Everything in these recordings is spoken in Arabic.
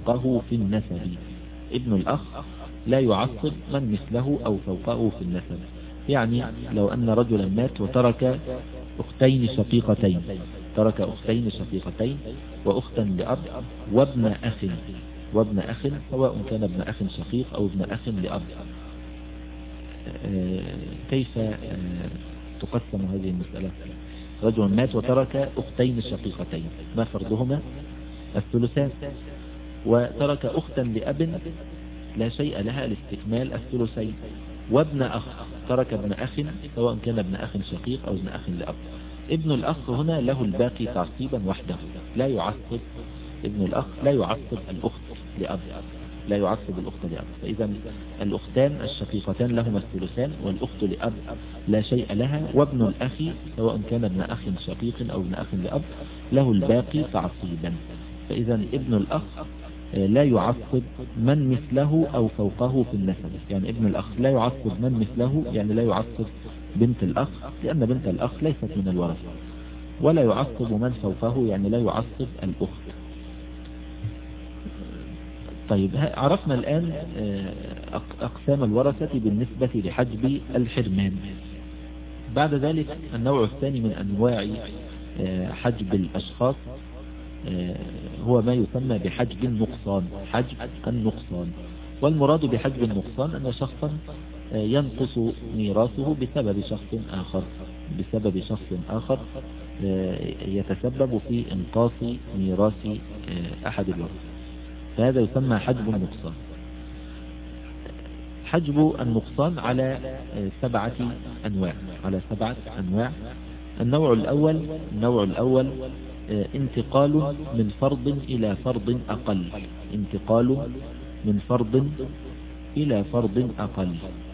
فوقه في النسب. ابن الأخ لا يعصب من مثله أو فوقه في النسب. يعني لو أن رجلا مات وترك أختين شقيقتين، ترك أختين شقيقتين وأختا لأب وابن أخ سواء كان ابن أخ شقيق أو ابن أخ لأب، كيف تقسم هذه المسألة؟ رجل مات وترك أختين شقيقتين، ما فرضهما؟ الثلثان. وترك أختا لأب لا شيء لها لاستكمال الثلثين، وابن أخ، ترك ابن أخ سواء كان ابن أخ شقيق أو ابن أخ لأب. ابن الأخ هنا له الباقي تعصيبا وحده، لا يعصب. ابن الأخ لا يعصب الأخت لأب، لا يعصب الأخت لأب. فإذا الأختان الشقيقتان لهما الثلثان، والأخت لأب لا شيء لها، وابن الأخ سواء كان ابن أخ شقيق أو ابن أخ لأب له الباقي تعصيبا. فإذا ابن الأخ لا يعصب من مثله أو فوقه في النسب. يعني ابن الأخ لا يعصب من مثله، يعني لا يعصب بنت الأخ لأن بنت الأخ ليست من الورثة، ولا يعصب من فوقه، يعني لا يعصب الأخت. طيب عرفنا الآن أقسام الورثة بالنسبة لحجب الحرمان. بعد ذلك النوع الثاني من أنواع حجب الأشخاص هو ما يسمى بحجب النقصان. حجب النقصان، والمراد بحجب النقصان أن شخصا ينقص ميراثه بسبب شخص آخر يتسبب في انقاص ميراث أحد الورثة، فهذا يسمى حجب النقصان. حجب النقصان على 7 أنواع، النوع الأول انتقال من فرض إلى فرض أقل، انتقال من فرض إلى فرض أقل،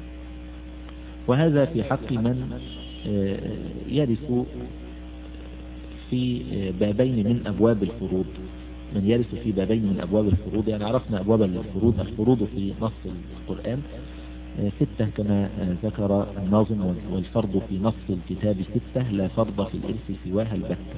وهذا في حق من يرث في بابين من أبواب الفروض. من يرث في بابين من أبواب الفروض، يعني عرفنا أبواب الفروض في نص القرآن 6 كما ذكر الناظم، والفرض في نص الكتاب 6 لا فرض في الإرث سواها البتة.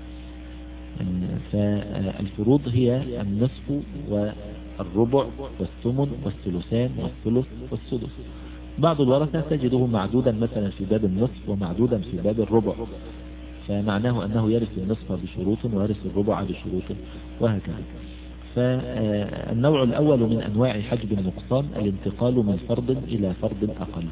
فالفروض هي النصف والربع والثمن والثلثان والثلث والسدس. بعض الورثة تجده معدودا مثلا في باب النصف ومعدودا في باب الربع، فمعناه أنه يرث النصف بشروط ويرث الربع بشروط وهكذا. فالنوع الأول من أنواع حجب النقصان الانتقال من فرض إلى فرض أقل،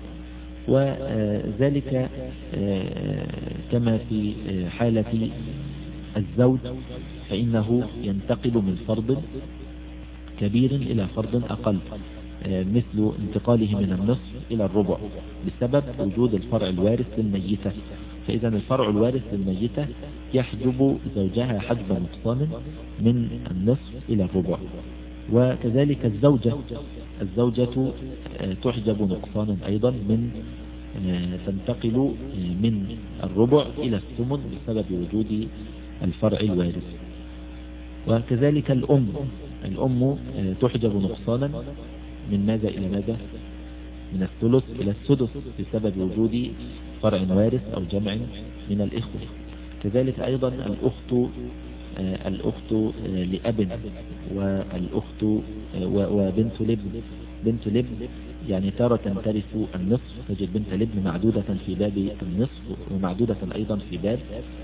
وذلك كما في حالة الزوج، فإنه ينتقل من فرض كبير إلى فرض أقل، مثل انتقاله من النصف إلى الربع بسبب وجود الفرع الوارث للميتة. فإذا الفرع الوارث للميتة يحجب زوجها حجب نقصان من النصف إلى الربع. وكذلك الزوجة تحجب نقصانا أيضا تنتقل من الربع إلى الثمن بسبب وجود الفرع الوارث. وكذلك الأم تحجب نقصانا من ماذا إلى ماذا؟ من الثلث إلى السدس بسبب وجود فرع وارث أو جمع من الإخوة. كذلك أيضا الأخت لأب والأخت وبنت لابن، يعني تارة ترث النصف، تجد بنت لابن معدودة في باب النصف ومعدودة أيضا في باب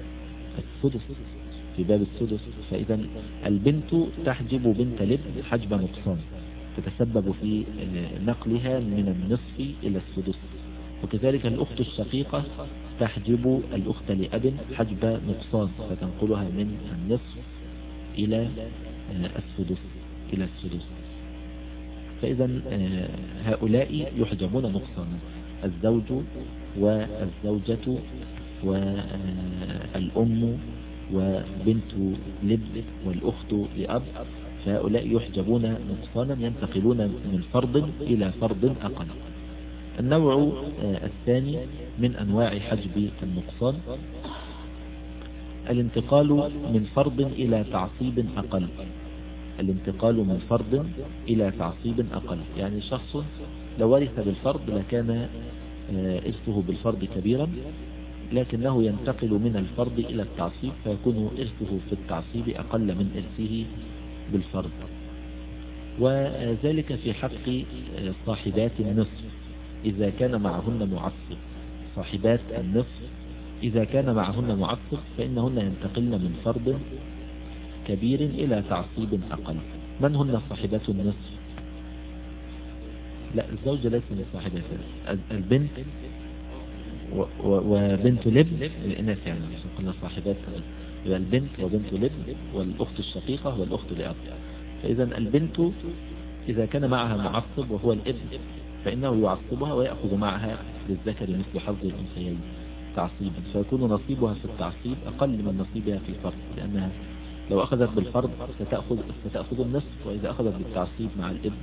السدس. فإذا البنت تحجب بنت لابن حجب نقصان، تتسبب في نقلها من النصف إلى السدس. وكذلك الأخت الشقيقة تحجب الأخت لأب حجب نقصان، فتنقلها من النصف إلى السدس. فإذا هؤلاء يحجبون نقصانا، الزوج والزوجة والأم وبنت لب والأخت لأب، فهؤلاء يحجبون نقصانا، ينتقلون من فرض إلى فرض أقل. النوع الثاني من أنواع حجب النقصان الانتقال من فرض إلى تعصيب أقل. الانتقال من فرض إلى تعصيب أقل، يعني شخص لو ورث بالفرض لكان إرثه بالفرض كبيرا، لكنه ينتقل من الفرض إلى التعصيب فيكون إرثه في التعصيب أقل من إرثه بالفرض. وذلك في حق صاحبات النصف إذا كان معهن معصب. صاحبات النصف إذا كان معهن معصب فإنهن ينتقلن من فرض كبير إلى تعصيب أقل. من هن صاحبات النصف؟ لا، الزوجة ليس من صاحبات البنت وبنت لب الإناث، يعني عشان قلنا صاحبات يبقى البنت وبنت لب والأخت الشقيقة والأخت لأب. فإذا البنت إذا كان معها معصب وهو الابن فإنه يعصبها ويأخذ معها للذكر مثل حظ الأنثيين تعصيبا، فيكون نصيبها في التعصيب أقل من نصيبها في الفرض، لأنها لو أخذت بالفرض ستأخذ النصف، وإذا أخذت بالتعصيب مع الابن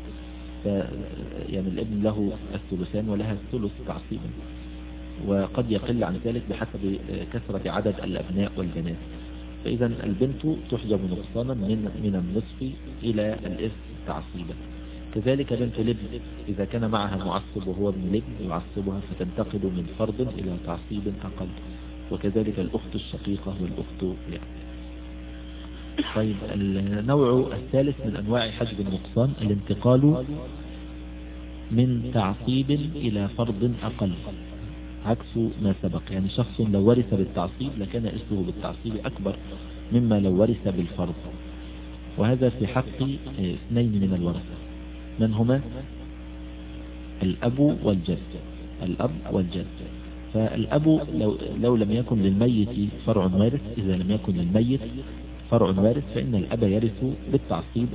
يعني الابن له الثلثان ولها الثلث تعصيبا، وقد يقل عن ذلك بحسب كثرة عدد الأبناء والبنات. فإذا البنت تحجب نقصانا من النصف إلى الإرث تعصيبا. كذلك بنت لب إذا كان معها معصب وهو ابن لب يعصبها فتنتقل من فرض إلى تعصيب أقل، وكذلك الأخت الشقيقة والأخت لأب. طيب، النوع الثالث من أنواع حجب النقصان الانتقال من تعصيب إلى فرض أقل، عكس ما سبق. يعني شخص لو ورث بالتعصيب لكان إرثه بالتعصيب أكبر مما لو ورث بالفرض، وهذا في حق اثنين من الورثة. من هما؟ الأب والجد. الأب والجد. فالأب لو لم يكن للميت فرع وارث، إذا لم يكن للميت فرع وارث فإن الأب يرث بالتعصيب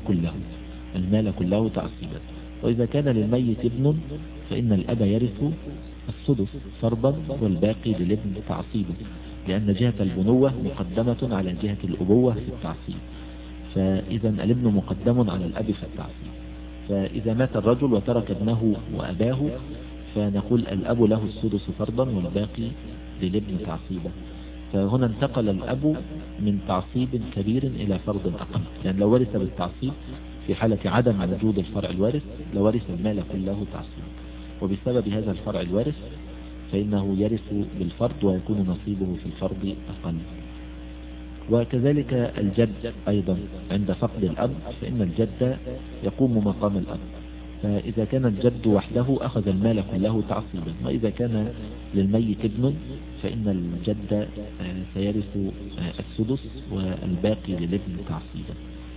المال كله تعصيبا. وإذا كان للميت ابن فإن الأب يرث السدس فرضا والباقي للابن تعصيبا، لأن جهة البنوة مقدمة على جهة الأبوة في التعصيب، فإذا الابن مقدم على الأب في التعصيب. فإذا مات الرجل وترك ابنه وأباه فنقول الأب له السدس فرضا والباقي للابن تعصيبا. فهنا انتقل الأب من تعصيب كبير إلى فرض أقل، يعني لو ورث بالتعصيب في حالة عدم وجود الفرع الوارث لورث المال كله تعصيبا، وبسبب هذا الفرع الوارث فإنه يرث بالفرض ويكون نصيبه في الفرض أقل. وكذلك الجد أيضا عند فقد الأب فإن الجد يقوم مقام الأب، فإذا كان الجد وحده أخذ المال كله تعصيبا، وإذا كان للميت ابن فإن الجد سيرث السدس والباقي للابن تعصيبا.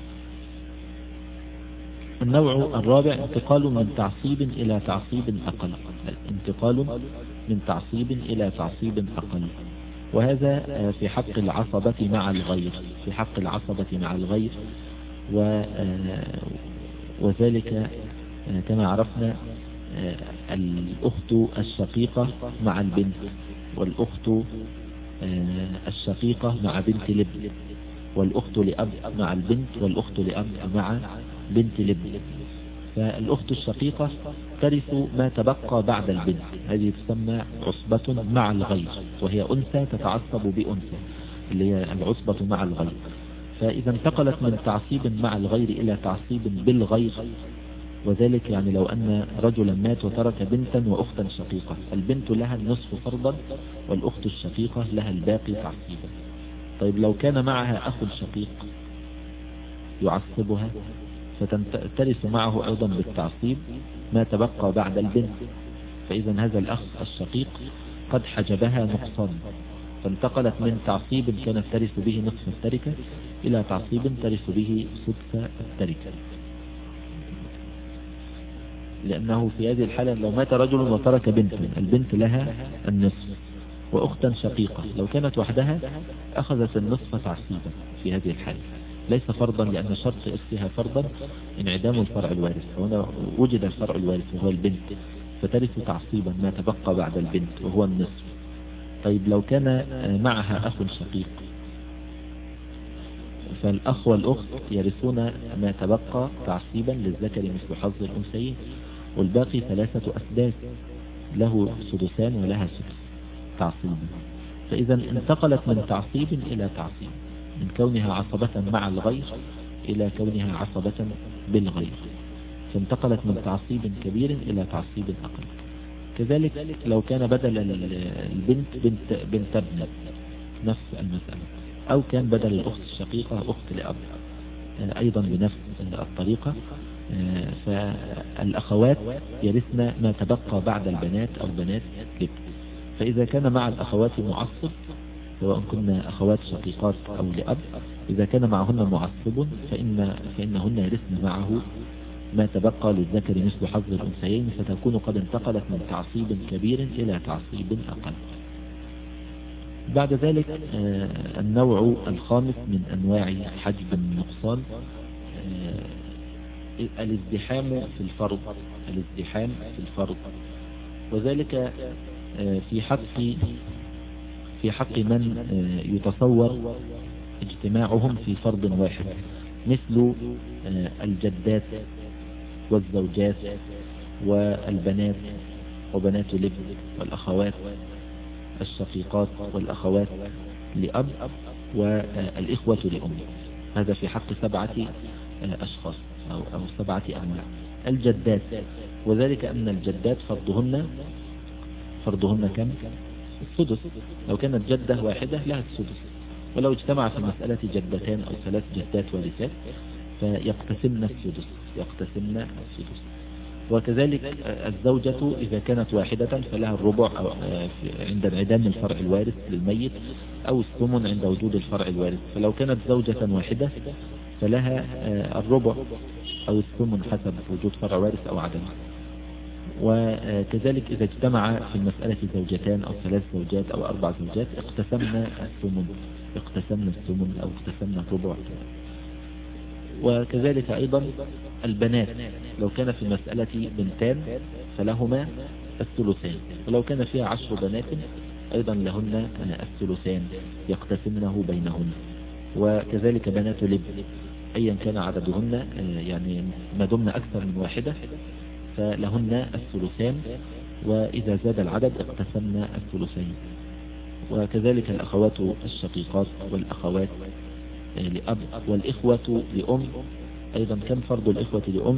النوع الرابع انتقال من تعصيب إلى تعصيب أقل. انتقال من تعصيب إلى تعصيب أقل، وهذا في حق العصبة مع الغير. في حق العصبة مع الغير وذلك كما عرفنا الأخت الشقيقة مع البنت، والأخت الشقيقة مع بنت لب، والأخت لأب مع البنت، والأخت لأب مع بنت لب. فالأخت الشقيقة ترث ما تبقى بعد البنت، هذه تسمى عصبة مع الغير، وهي أنثى تتعصب بأنثى اللي هي العصبة مع الغير. فإذا انتقلت من تعصيب مع الغير إلى تعصيب بالغير، وذلك يعني لو أن رجلا مات وترك بنتا وأختا شقيقة، البنت لها النصف فرضا والأخت الشقيقة لها الباقي تعصيبا. طيب لو كان معها أخ شقيق يعصبها فترث معه أيضا بالتعصيب ما تبقى بعد البنت، فإذا هذا الأخ الشقيق قد حجبها نقصان، فانتقلت من تعصيب كانت ترث به نصف التركة إلى تعصيب ترث به سدس التركة، لأنه في هذه الحالة لو مات رجل وترك بنت، البنت لها النصف، وأختا شقيقة لو كانت وحدها أخذت النصف تعصيبا في هذه الحالة، ليس فرضا لأن شرط إرثها فرضا انعدام الفرع الوارث، هنا وجد الفرع الوارث وهو البنت فترث تعصيبا ما تبقى بعد البنت وهو النصف. طيب لو كان معها أخ شقيق فالأخ والأخت يرثون ما تبقى تعصيبا للذكر مثل حظ الأنثيين، والباقي 3 أسداس له سدسان ولها سدس تعصيبا. فإذا انتقلت من تعصيب إلى تعصيب، من كونها عصبة مع الغير إلى كونها عصبة بالغير، فانتقلت من تعصيب كبير إلى تعصيب أقل. كذلك لو كان بدل البنت بنت ابن نفس المسألة، أو كان بدل الأخت الشقيقة أخت لأب أيضا بنفس الطريقة، فالأخوات يرثن ما تبقى بعد البنات أو بنات الابن. فإذا كان مع الأخوات معصب سواء كنا أخوات شقيقات أو لأب، إذا كان معهن معصب فإنهن يرثن معه ما تبقى للذكر مثل حظ الأنثيين، فتكون قد انتقلت من تعصيب كبير إلى تعصيب أقل. بعد ذلك النوع الخامس من أنواع حجب النقصان الازدحام في الفرض. الازدحام في الفرض، وذلك في حق من يتصور اجتماعهم في فرض واحد، مثل الجدات والزوجات والبنات وبنات الابن والأخوات الشقيقات والأخوات لأب والإخوة لأم. هذا في حق 7 أشخاص أو 7 أنواع. الجدات، وذلك أن الجدات فرضهن كم؟ السدس. لو كانت جدة واحدة لها السدس، ولو اجتمع في المسألة جدتان أو 3 جدات وارثات فيقتسمن السدس. وكذلك الزوجة إذا كانت واحدة فلها الربع عند انعدام الفرع الوارث للميت، أو الثمن عند وجود الفرع الوارث. فلو كانت زوجة واحدة فلها الربع أو الثمن حسب وجود فرع وارث أو عدمه. وكذلك إذا اجتمع في المسألة زوجتان أو 3 زوجات أو 4 زوجات اقتسمنا الثمن أو اقتسمنا الربع. وكذلك أيضا البنات، لو كان في المسألة بنتان فلهما الثلثان، ولو كان فيها 10 بنات أيضا لهن الثلثان يقتسمنه بينهن. وكذلك بنات الابن أيا كان عددهن، يعني ما دمنا أكثر من واحدة فلهن الثلثان، وإذا زاد العدد اقتسمنا الثلثين. وكذلك الأخوات الشقيقات والأخوات لأب والإخوة لأم. أيضا كم فرض الإخوة لأم؟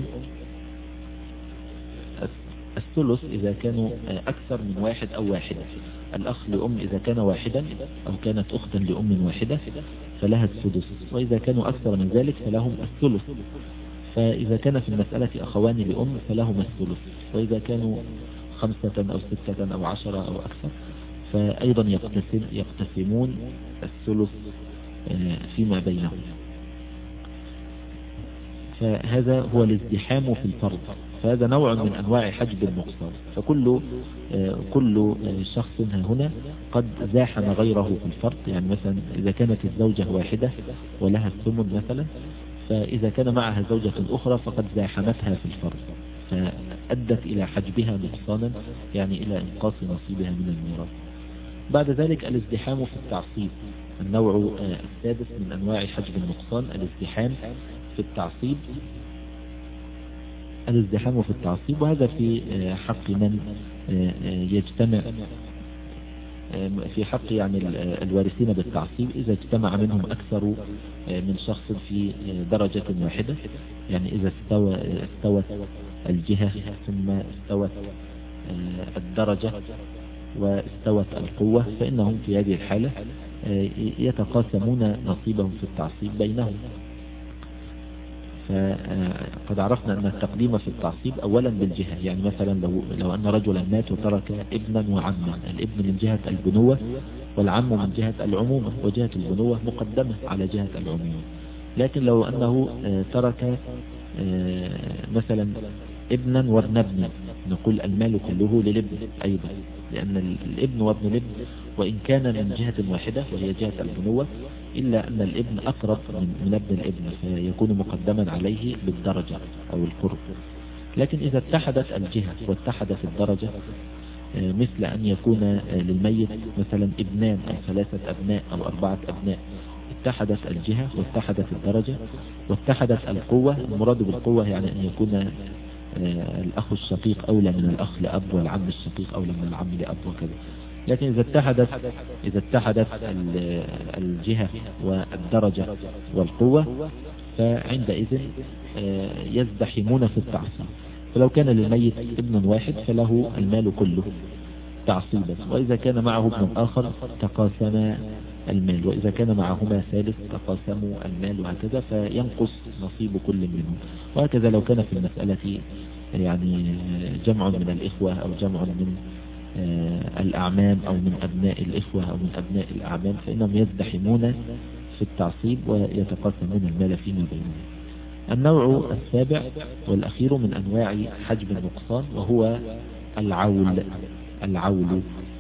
الثلث إذا كانوا أكثر من واحد أو واحدة. الأخ لأم إذا كان واحدا أو كانت أختا لأم واحدة فلها السدس، وإذا كانوا أكثر من ذلك فلهم الثلث. فإذا كان في المسألة أخوان لأم فلهم الثلث، وإذا كانوا 5 أو 6 أو 10 أو أكثر فأيضا يقتسمون الثلث فيما بينهم. فهذا هو الازدحام في الفرض، فهذا نوع من أنواع حجب النقصان. فكل شخص هنا قد زاحم غيره في الفرض. يعني مثلا إذا كانت الزوجة واحدة ولها الثمن مثلا، فإذا كان معها زوجة أخرى فقد زاحمتها في الفرض فأدت إلى حجبها نقصانا، يعني إلى إنقاص نصيبها من الميراث. بعد ذلك الازدحام في التعصيب، النوع السادس من أنواع حجب النقصان الازدحام في التعصيب. الازدحام في التعصيب، وهذا في حق من يجتمع في حق يعني الوارثين بالتعصيب إذا اجتمع منهم أكثر من شخص في درجة واحدة. يعني إذا استوت الجهة ثم استوت الدرجة واستوت القوة، فإنهم في هذه الحالة يتقاسمون نصيبهم في التعصيب بينهم. فقد عرفنا أن التقديم في التعصيب أولا بالجهة. يعني مثلا لو أن رجلا مات وترك ابنا وعما، الابن من جهة البنوة والعم من جهة العمومة، وجهة البنوة مقدمة على جهة العمومة. لكن لو أنه ترك مثلا ابنا وابن ابن، نقول المال كله للابن أيضا، لأن الابن وابن الابن وإن كان من جهة واحدة وهي جهة البنوة، إلا أن الابن أقرب من ابن الابن فيكون مقدما عليه بالدرجة أو القرب. لكن إذا اتحدت الجهة واتحدت الدرجة، مثل أن يكون للميت مثلا ابنان أو 3 أبناء أو 4 أبناء، اتحدت الجهة واتحدت الدرجة واتحدت القوة. المراد بالقوة يعني أن يكون الأخ الشقيق أولى من الأخ لأب، والعم الشقيق أولى من العم لأب، وكذا. لكن إذا اتحدت الجهة والدرجة والقوة فعندئذ يزدحمون في التعصيب. فلو كان للميت ابن واحد فله المال كله تعصيبا، وإذا كان معه ابن آخر تقاسما المال، وإذا كان معهما ثالث تقاسموا المال وهكذا فينقص نصيب كل منهم. وهكذا لو كان في المسألة يعني جمع من الإخوة أو جمع من الأعمام أو من أبناء الإخوة أو من أبناء الأعمام فإنهم يزدحمون في التعصيب ويتقاسمون المال فيما بينهم. النوع السابع والأخير من أنواع حجب النقصان وهو العول.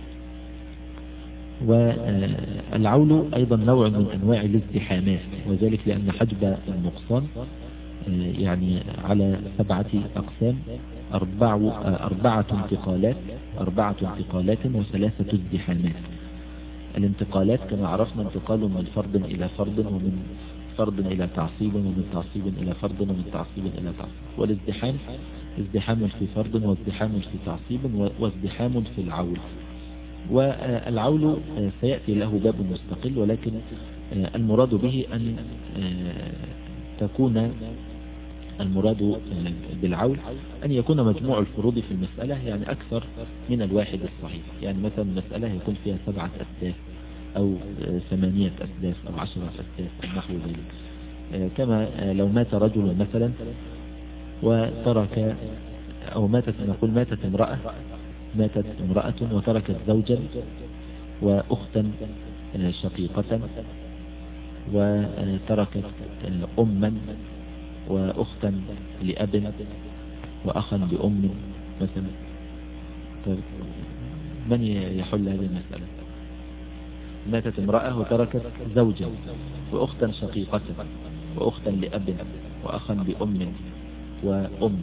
والعول أيضا نوع من أنواع الازدحامات، وذلك لأن حجب النقصان يعني على 7 أقسام: 4 انتقالات و3 ازدحامات. الانتقالات كما عرفنا انتقال من فرد إلى فرد، ومن فرد إلى تعصيب، ومن تعصيب إلى فرد، ومن تعصيب إلى تعصيب. والازدحام ازدحام في فرد، وازدحام في تعصيب، وازدحام في العول. والعول سيأتي له باب مستقل، ولكن المراد به أن تكون المراد بالعول أن يكون مجموع الفروض في المسألة يعني أكثر من الواحد الصحيح. يعني مثلا المسألة يكون فيها 7 أسداس أو 8 أسداس أو 10 أسداس أو نحو ذلك. كما لو مات رجل مثلا وترك، أو ماتت امرأة وتركت زوجا وأختا شقيقة، وتركت أما وأختا لأب وأخا بأم مثلا. من يحل هذه المسألة؟ ماتت امرأة وتركت زوجا وأختا شقيقة وأختا لأب وأخا بأم وأم.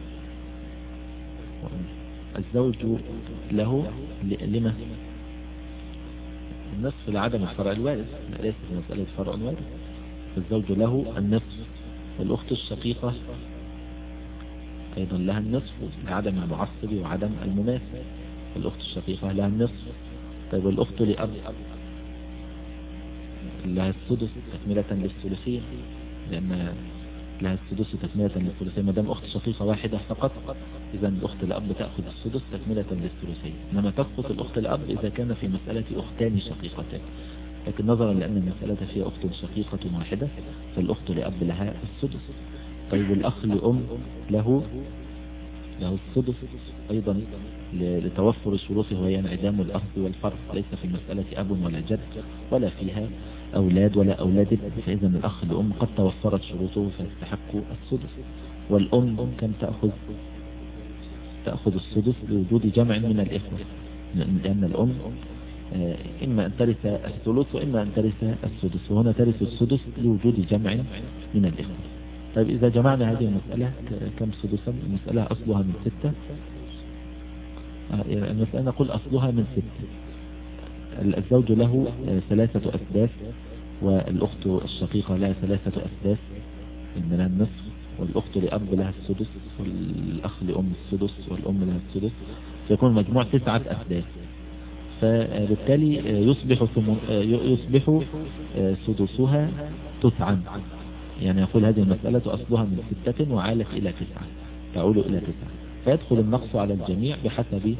الزوج له لما النصف لعدم الفرع الوارث، ليست مسألة فرع وارث. الزوج له النصف، والأخت الشقيقة أيضا لها النصف لعدم المعصب وعدم المماثل. الأخت الشقيقة لها النصف. طيب الأخت لأب لها السدس تكملة للثلثين، لأن لها السدس تكملة للثلثين. ما دام أخت شقيقة واحدة فقط إذا الأخت الأب تأخذ السدس تكملة للثلثين، إنما تسقط الأخت الأب إذا كان في مسألة أختان شقيقتان. لكن نظرا لأن المسألة فيها أخت شقيقة واحدة فالأخت لأب لها السدس. طيب الأخ لأم له السدس أيضا لتوفر شروطه، وهي انعدام الأخذ والفرق. ليس في المسألة أب ولا جد ولا فيها أولاد ولا أولاد ابن، فإذا الأخ لأم قد توفرت شروطه فيستحق السدس. والأم كم تأخذ السدس لوجود جمع من الإخوة، لأن الأم إما أن ترث الثلث وإما أن ترث السدس، وهنا ترث السدس لوجود جمع من الإخوة. طيب إذا جمعنا هذه المسألة كم سدسا؟ المسألة أصلها من 6. المسألة نقول أصلها من 6. الزوج له 3 أسداس، والأخت الشقيقة لها 3 أسداس من لها النصف، والأخت لأب لها السدس، والأخ لأم السدس، والأم لها السدس، فيكون مجموع 9 أسداس. فبالتالي يصبح سدسها 9. يعني يقول هذه المسألة أصلها من 6 وعالت إلى 9، تعول إلى 9، فيدخل النقص على الجميع بحسب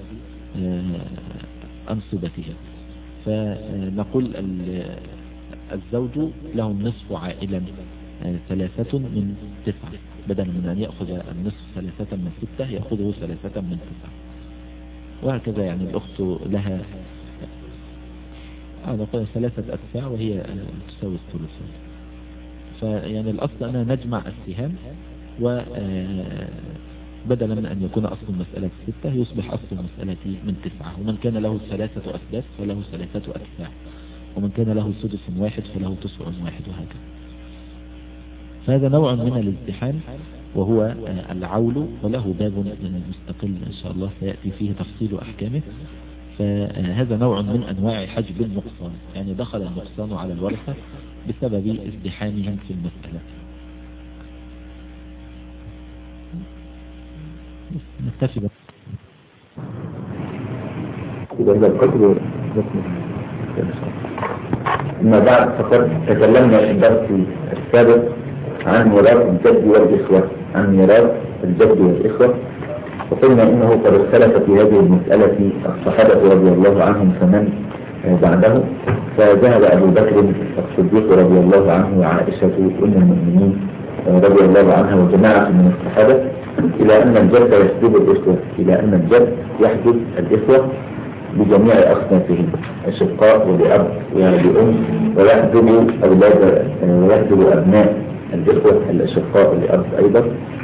أنصبتها. فنقول الزوج له النصف عائلا 3 من 9، بدلا من أن يأخذ النصف 3 من 6 يأخذه 3 من 9، وهكذا. يعني الأخت لها نقول 3 أدفاع وهي تساوي الثلث. فيعني الأصل أننا نجمع السهام، وبدلا من أن يكون أصل المسألة 6 يصبح أصل المسألة من 9. ومن كان له 3 أسداس فله 3 أدفاع، ومن كان له سدس واحد فله 9 واحد، وهكذا. فهذا نوع من الازدحام وهو العول، وله باب مستقل إن شاء الله سيأتي فيه تفصيل أحكامه. فهذا نوع من أنواع حجب النقصان، يعني دخل النقصان على الورثة بسبب ازدحامهم في المسألة. نكتفي بس. إذا القدر أما بعد فقد تكلمنا في الدرس السابق عن ميراث الجد والإخوة، وقلنا إنه قد اختلف في هذه المسألة الصحابة رضي الله عنهم، فمن بعده. فذهب أبو بكر الصديق رضي الله عنه وعائشة أم المؤمنين رضي الله عنها وجماعة من الصحابة إلى أن الجد يحجب الإخوة، إلى أن الجد يحجب الإخوة بجميع أصنافهم، أشقاء ولأب ولأم، ويحجب أبناء الإخوة الأشقاء لأب أيضا.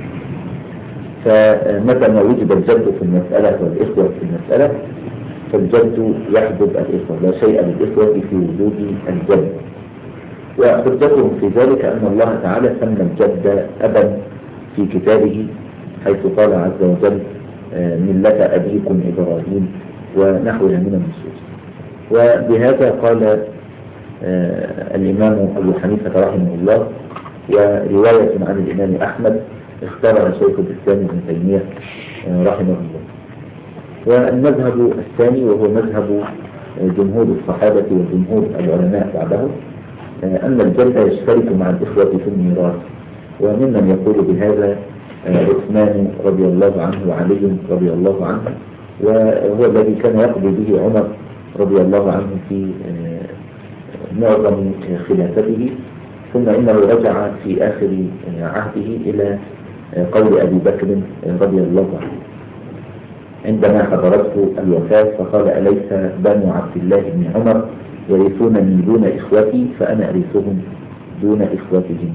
فمتى ما وجد الجد في المسألة والإخوة في المسألة فالجد يحجب الإخوة، لا شيء للإخوة في وجود الجد. وحجتهم في ذلك أن الله تعالى سمى الجد أبا في كتابه، حيث قال عز وجل ملة أبيكم إبراهيم ونحوها من النصوص. وبهذا قال الإمام أبو حنيفة رحمه الله، ورواية عن الإمام أحمد اختارها شيخ الإسلام ابن تيمية رحمه الله. والمذهب الثاني وهو مذهب جمهور الصحابة وجمهور العلماء بعدهم أن الجد يشترك مع الإخوة في الميراث، وممن يقول بهذا عثمان رضي الله عنه وعلي رضي الله عنه، وهو الذي كان يقضي به عمر رضي الله عنه في معظم خلافته، ثم إنه رجع في آخر عهده إلى قول أبي بكر رضي الله عنه عندما حضرته الوفاة، فقال أليس بنو عبد الله بن عمر يرثونني دون إخوتي فأنا أرثهم دون إخوتهم.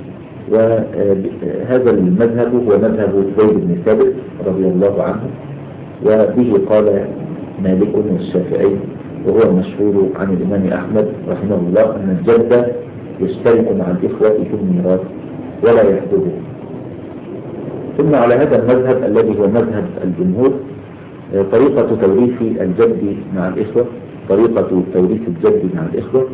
وهذا المذهب هو مذهب زيد بن ثابت رضي الله عنه، وبه قال مالك والشافعي، وهو المشهور عن الإمام أحمد رحمه الله أن الجد يشترك مع الإخوة في الميراث ولا يحجبه. ثم على هذا المذهب الذي هو مذهب الجمهور طريقة توريث الجد مع الإخوة، طريقة توريث الجد مع الإخوة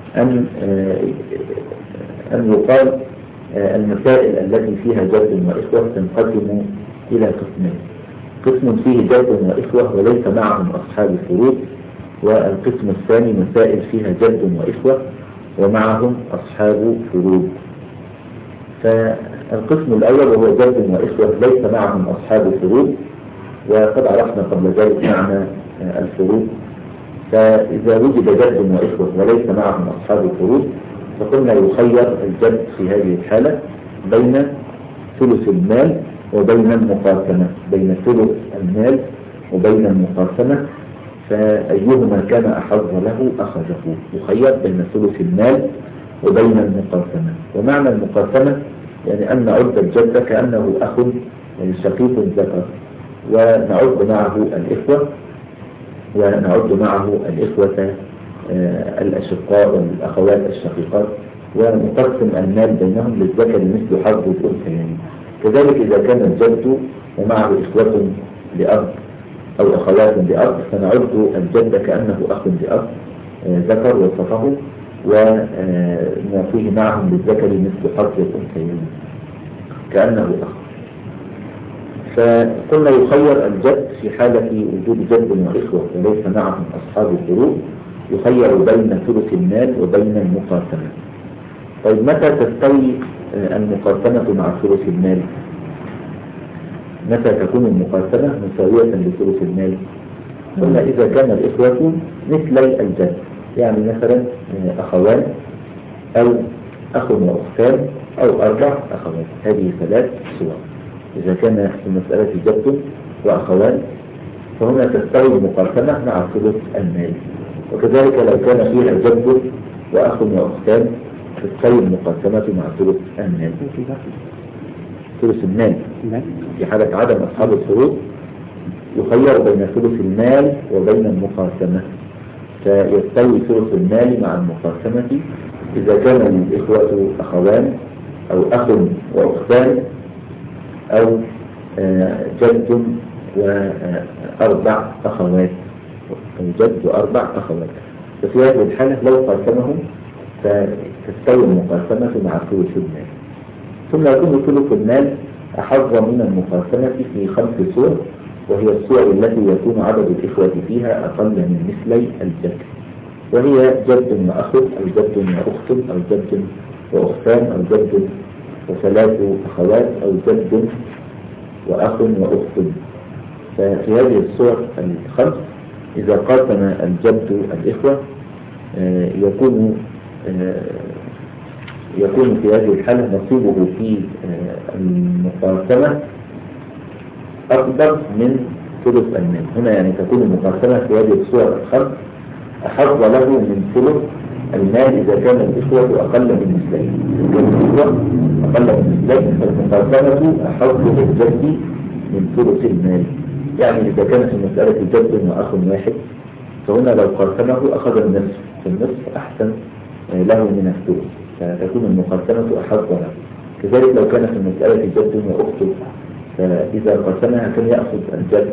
أن يقال المسائل التي فيها جد وإخوة تنقسم إلى قسمين: قسم فيه جد وإخوة وليس معهم أصحاب فروض، والقسم الثاني مسائل فيها جد وإخوة ومعهم أصحاب فروض. فالقسم الأول وهو جد وإخوة ليس معهم أصحاب فروض، وقد عرفنا قبل ذلك معنى الفروض. فإذا وجد جد وإخوة وليس معهم أصحاب فروض فقلنا يخير الجد في هذه الحالة بين ثلث المال وبين المقاسمة، بين ثلث المال وبين المقاسمة، فأيهما كان أحظ له أخذه. يخير بين ثلث المال وبين المقاسمة. ومعنى المقاسمة يعني أن نعد الجد كأنه أخ شقيق ذكر، ونعد معه الإخوة الأشقاء والأخوات الشقيقات، ونقسم المال بينهم للذكر مثل حظ الأنثيين. كذلك إذا كان الجد ومعه إخوة لأب أو أخوات لأب فنعد الجد كأنه أخ لأب ذكر وصفه، ونعطيه معهم للذكر مثل حظ الأنثيين كأنه أخ. فقلنا يخير الجد في حالة وجود جد وإخوة وليس معهم أصحاب الفروض، يخير بين ثلث المال وبين المقاسمة. طيب متى تستوي المقاسمة مع ثلث المال؟ متى تكون المقاسمة مساوية لثلث المال؟ قلنا إذا كان الإخوة مثلي الجد، يعني مثلا أخوان أو أخ وأختان أو 4 أخوات، هذه 3 صور. إذا كان في المسألة جد وأخوان فهنا تستوي المقاسمة مع ثلث المال. وكذلك لو كان فيها جد وأخ وأختان تستوي المقاسمة مع ثلث المال. ثلث المال في حالة عدم أصحاب الفروض يخير بين ثلث المال وبين المقاسمة، فيستوي ثلث المال مع المقاسمة إذا كان الإخوة أخوان أو أخ وأختان أو جد و4 أخوات، أو جد و4 أخوات. ففي هذه الحالة لو قاسمهم فتستوي المقاسمة مع ثلث المال. ثم يكون ثلث المال أحظ من المقاسمة في 5 صور، وهي الصور التي يكون عدد الإخوة فيها أقل من مثلي الجد، وهي جد وأخ أو جد وأخت أو جد وأختان أو جد و3 أخوات أو جد وأخ وأخت. ففي هذه الصور ال5 إذا قاسم الجد الإخوة يكون في هذه الحالة نصيبه في المقاسمة أكبر من ثلث المال. هنا يعني تكون المقاسمة في هذه الصور الخمس أحظ له من ثلث المال إذا كان الإخوة أقل من مثلين. إذا كان الإخوة أقل من مثلين فالمقاسمة أحظ للجد من ثلث المال. يعني إذا كانت المسألة جد وأخ واحد فهنا لو قاسمه أخذ النصف، فالنصف أحسن له من الثلث، فتكون المقاسمة أحظ له. كذلك لو كانت المسألة جد وأخت فإذا قاسمها كان يأخذ الجد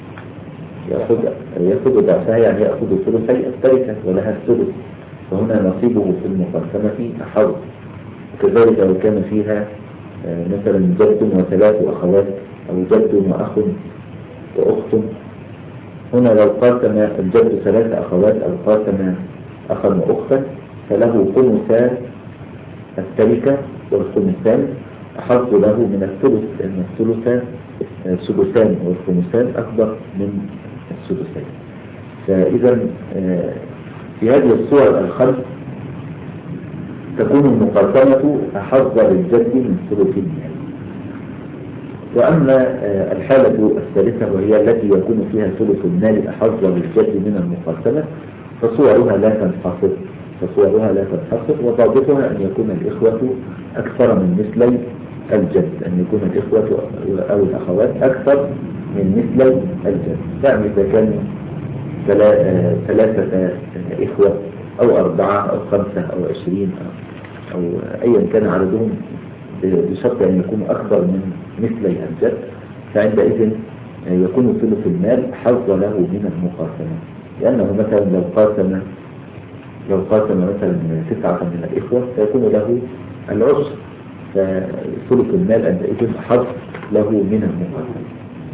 يأخذ ضعفها، يعني يأخذ ثلثي التركة ولها الثلث، فهنا نصيبه في المقاسمة أحظ. وكذلك لو كان فيها مثلا جد وثلاث أخوات أو جد وأخ وأخت، هنا لو قاسم الجد ثلاث أخوات أو قاسم أخا وأختا فله خمسان التركة، والخمسان أحظ له من الثلث، لأن الثلث سدسان والخمسان أكبر من السدسين. فإذا في هذه الصور الخمس تكون المقاسمة أحظ للجد من ثلث المال. وأما الحالة الثالثة وهي التي يكون فيها ثلث المال أحظ للجد من المقاسمة فصورها لا تنحصر، وضابطها أن يكون الإخوة أكثر من مثلي الجد، أن يكون الإخوة أو الأخوات أكثر من مثلي الجد. يعني إذا كانوا ثلاثة إخوة أو أربعة أو خمسة أو 20 أو أيا كان عددهم بشرط أن يكونوا أكثر من مثلي الجد، فعندئذ يكون ثلث المال حظ له من المقاسمة. لأنه مثلا لو قاسم مثلا 9 من الإخوة فيكون له العشر، فثلث المال عندئذ حظ له من المقاسمة.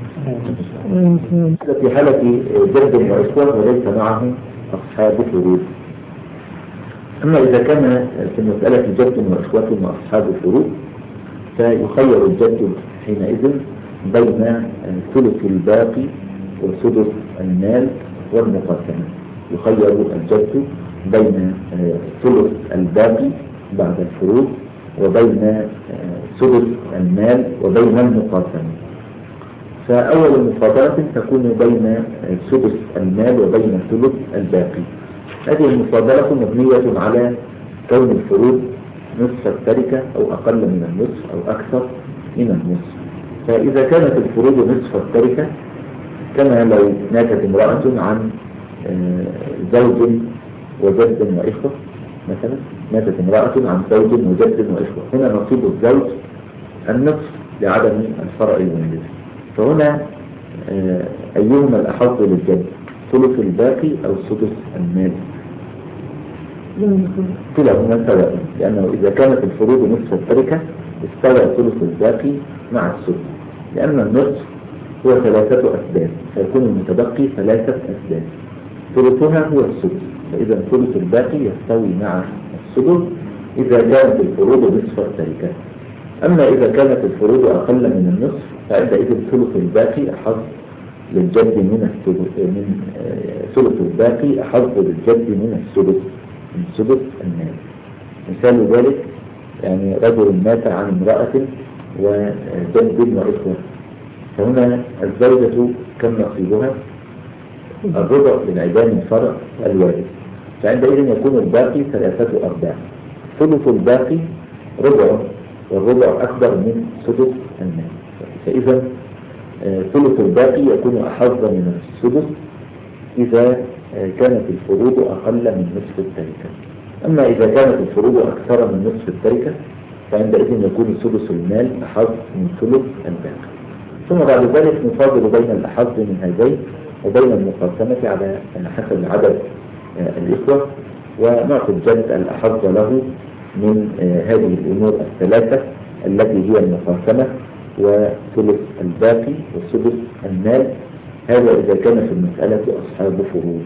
في حالة جد وإخوة وليس معه أصحاب فروض. أما إذا كان في المسألة جد وإخوة وأصحاب فروض فيخير الجد حينئذ بين ثلث الباقي وسدس المال والمقاسمة. يخير الجد بين ثلث الباقي بعد الفروض وبين سدس المال وبين المقاسمة. فأول مفاضلة تكون بين سدس المال وبين ثلث الباقي. هذه المفاضلة مبنية على كون الفروض نصف التركة أو أقل من النصف أو أكثر من النصف. فإذا كانت الفروض نصف التركة كما لو ماتت امرأة عن زوج وجد وإخوة مثلا، ماتت امرأة عن زوج وجد وإخوة، هنا نصيب الزوج النصف لعدم الفرع والوارث. فهنا أيهما الأحظ للجد، ثلث الباقي أو سدس المال؟ كلاهما سواء، لأنه إذا كانت الفروض نصف التركة استوى ثلث الباقي مع السدس، لأن النصف هو 3 أسباب فيكون المتبقي 3 أسباب، ثلثها هو السدس، فإذا ثلث الباقي يستوي مع السدس إذا كانت الفروض نصف التركة. أما إذا كانت الفروض أقل من النصف فعندئذ ثلث الباقي أحظ للجد من ثلث الباقي أحظ للجد من السدس المال. مثال ذلك يعني رجل مات عن امرأة وجد وإخوة، فهنا الزوجة كم نصيبها؟ الربع لانعدام الفرع الوارث، فعندئذ يكون الباقي 3/4. ثلث الباقي ربع، والربع أكبر من سدس المال، فإذا ثلث الباقي يكون أحظ من السدس إذا كانت الفروض أقل من نصف التركة. أما إذا كانت الفروض أكثر من نصف التركة فعندئذ يكون سدس المال أحظ من ثلث الباقي. ثم بعد ذلك نفاضل بين الأحظ من هذين وبين المقاسمة على حسب عدد الإخوة، ونعطي الجد الأحظ له من هذه الأمور الثلاثة التي هي المقاسمة وثلث الباقي وسدس المال، هذا إذا كان في المسألة أصحاب فروض.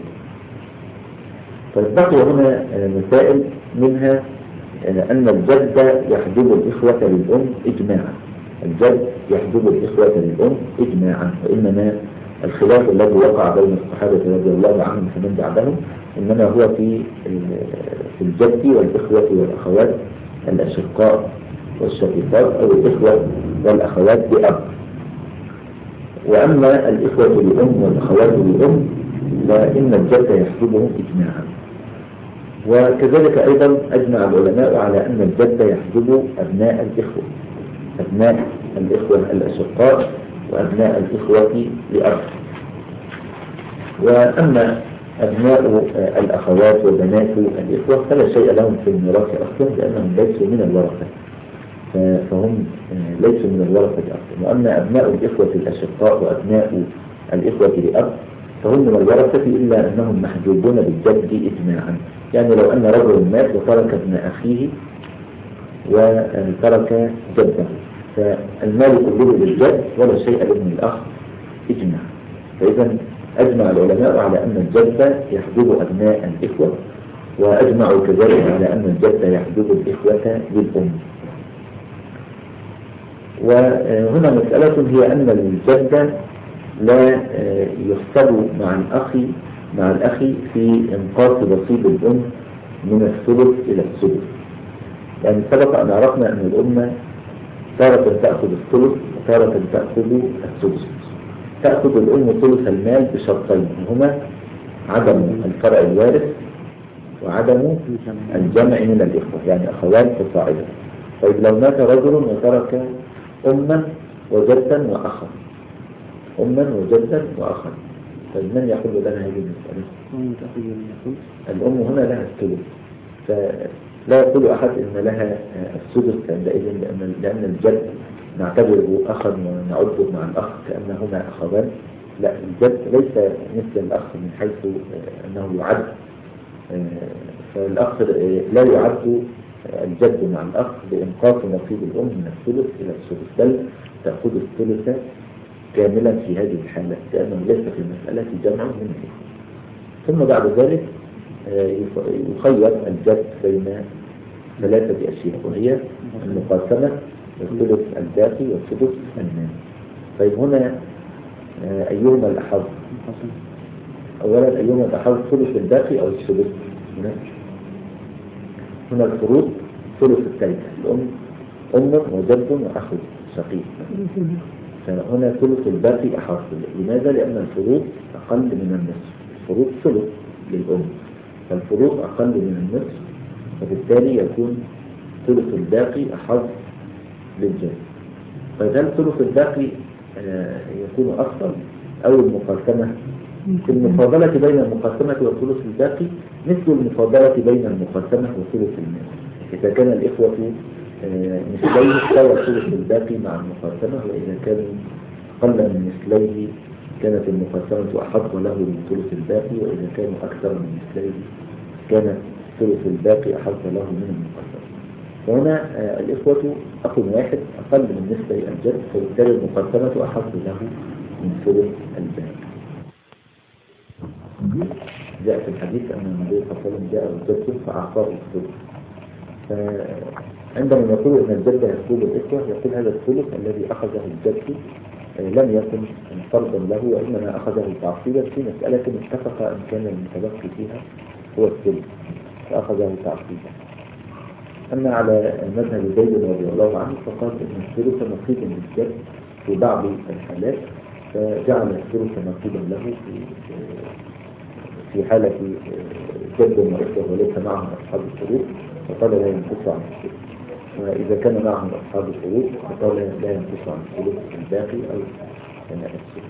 فبقي هنا مسائل، منها أن الجد يحجب الإخوة للأم إجماعا. الجد يحجب الإخوة للأم إجماعا، وإنما الخلاف الذي وقع بين الصحابة رضي الله عنهم فمن بعدهم إنما هو في الجد والإخوة والأخوات الأشقاء والشقيقات أو الإخوة والأخوات بأب. وأما الإخوة لأم والأخوات لأم فإن الجد يحجبهم إجماعا. وكذلك أيضا أجمع العلماء على أن الجد يحجب أبناء الإخوة، أبناء الإخوة الأشقاء وأبناء الإخوة لأب. وأما أبناء الأخوات وبنات الإخوة فلا شيء لهم في الميراث أصلا لأنهم ليسوا من الورثة، فهم ليسوا من الورثة أصلا. وأما أبناء الإخوة الأشقاء وأبناء الإخوة لأب فهم من الورثة إلا أنهم محجوبون بالجد إجماعا. يعني لو أن رجل مات وترك ابن أخيه وترك جده فالمال كله للجد ولا شيء لابن الأخ إجماعا. فإذا أجمع العلماء على أن الجد يحجب أبناء الإخوة، وأجمعوا كذلك على أن الجد يحجب الإخوة للأم. وهنا مسألة هي أن الجد لا يحسب مع الأخ في إنقاص نصيب الأم من الثلث إلى السدس. يعني سبق أن عرفنا أن الأم تارة تأخذ الثلث وتارة تأخذ السدس. تأخذ الأم ثلث المال بشرطين هما عدم الفرع الوارث وعدم الجمع من الإخوة، يعني أخوات فصاعدا. طيب لو مات رجل وترك أما وجدا وأخا، أما وجدا وأخا، طيب من يحل لنا هذه المسألة؟ الأم هنا لها الثلث، فلا يقول أحد إن لها السدس عندئذ لأن الجد نعتبره أخا ونعده مع الأخ كأنهما أخوان. لا، الجد ليس مثل الأخ من حيث أنه يعد، فالأخ لا يعد الجد مع الأخ بإنقاص نصيب الأم من الثلث إلى السدس، بل تأخذ الثلث كاملا في هذه الحالة لأنه ليس في المسألة جمع من الإخوة. ثم بعد ذلك يخير الجد بين ثلاثة أشياء وهي المقاسمة والثلث الباقي والسدس المال. طيب هنا أيهما الأحظ؟ أولا أيهما الأحظ، ثلث الباقي أو السدس؟ هنا الفروض ثلث التركة، الأم أم وجد وأخ شقيق، فهنا ثلث الباقي أحظ. لماذا؟ لأن الفروض أقل من النصف، الفروض ثلث للأم فالفروض أقل من النصف، فبالتالي يكون ثلث الباقي أحظ للجد. فإذا الثلث الباقي يكون أكثر أو المقاسمة، في المفاضلة بين المقاسمة والثلث الباقي مثل المفاضلة بين المقاسمة وثلث المال. إذا كان الإخوة مثليه استوى الثلث الباقي مع المقاسمة، وإذا كانوا أقل من مثليه كانت المقاسمة أحق له من الثلث الباقي، وإذا كانوا أكثر من مثليه كانت الثلث الباقي أحق له من المقاسمة. فهنا الإخوة أخ واحد أقل من مثل الجد، فبالتالي المقاسمة أحق له من ثلث الباقي. جاء في الحديث أن النبي صلى الله عليه وسلم جاء الجد فأعطاه الثلث. فعندما نقول أن الجد يحجب الإخوة يقول هذا الثلث الذي أخذه الجد لم يكن فرضا له، وإنما أخذه تعصيبا في مسألة اتفق أن كان المتبقي فيها هو الثلث فأخذه تعصيبا. أما على مذهب زيد رضي الله عنه فقال أن الثلث نصيب للجد في بعض الحالات، فجعل الثلث نصيبا له في حالة جد وإخوة وليس معهم أصحاب الفروض فقال لا ينقص عن الثلث، وإذا كان معهم أصحاب الفروض فقال لا ينقص عن الثلث الباقي أو الثلث.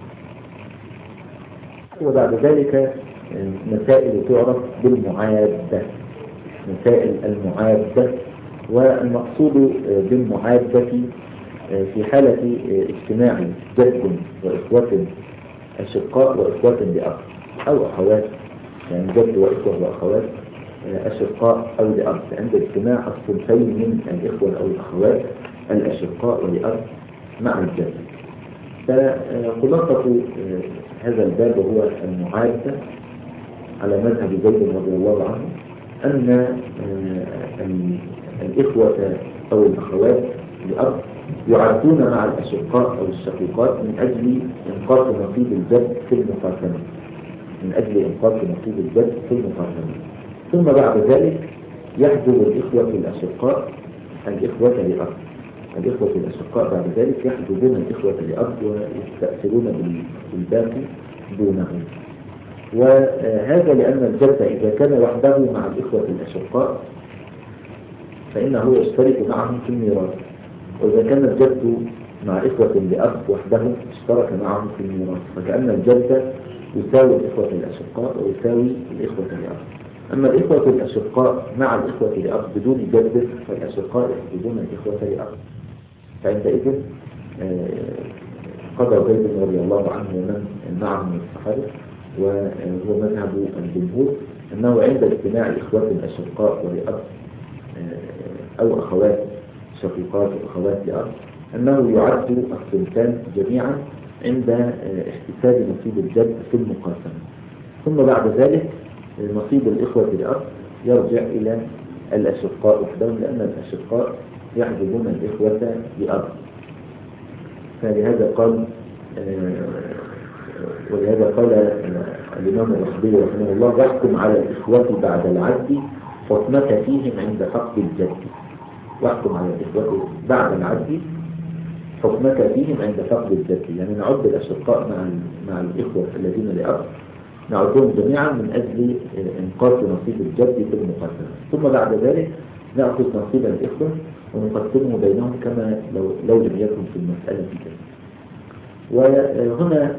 وبعد ذلك مسائل تعرف بالمعادة، مسائل المعادة. والمقصود بالمعادة في حالة اجتماع جد وإخوة أشقاء وإخوة لأب أو أخوات، يعني جد وإخوة وأخوات أشقاء أو لأب، عند اجتماع الصنفين من الإخوة أو الأخوات الأشقاء ولأب مع الجد. فخلاصة هذا الباب هو المعادة على مذهب زيد رضي الله عنه أن الإخوة أو الأخوات لأب يعدون مع الأشقاء أو الشقيقات من أجل إنقاذ نصيب الجد في المقاسمة، من أجل إنقاذ نصيب الجد في المقاسمة. ثم بعد ذلك يحجب الإخوة الأشقاء الإخوة لأب. الإخوة الأشقاء بعد ذلك يحجبون الإخوة لأب ويستأثرون بالباقي دونهم. وهذا لأن الجد إذا كان وحده مع الإخوة الأشقاء فإنه يشترك معهم في الميراث، وإذا كان الجد مع إخوة لأب وحده اشترك معهم في الميراث، فكأن الجد يساوي الإخوة الأشقاء ويساوي الإخوة لأب. أما الإخوة الأشقاء مع الإخوة لأب بدون جد فالأشقاء يحجبون الإخوة لأب. فعندئذ قضى زيد رضي الله عنه ومن معه من الصحابة، وهو مذهب الجمهور، أنه عند اجتماع إخوة الأشقاء ولأب أو أخوات شقيقات وأخوات لأب أنه يعد الثلثان جميعا عند احتساب نصيب الجد في المقاسمة. ثم بعد ذلك نصيب الإخوة لأب يرجع إلى الأشقاء وحدهم، لأن الأشقاء يحجبون الإخوة لأب. فلهذا قال ولهذا قال الإمام الرحبي رحمه الله: يحكم على الإخوة بعد العد حكمك فيهم عند فقد الجد. واحكم على الإخوة بعد العد حكمك فيهم عند فقد الجد، يعني نعد الأشقاء مع الإخوة الذين لأب نعدهم جميعا من أجل إنقاذ نصيب الجد في المقاسمة. ثم بعد ذلك نأخذ نصيب الإخوة ونقسمه بينهم كما لو لم يكن في المسألة كذا. وهنا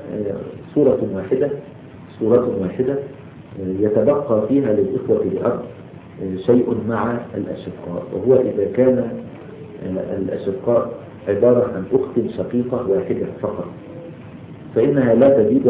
صورة واحدة يتبقى فيها للإخوة لأب شيء مع الأشقاء، وهو إذا كان الأشقاء عبارة عن أخت شقيقة واحدة فقط، فإنها لا تزيد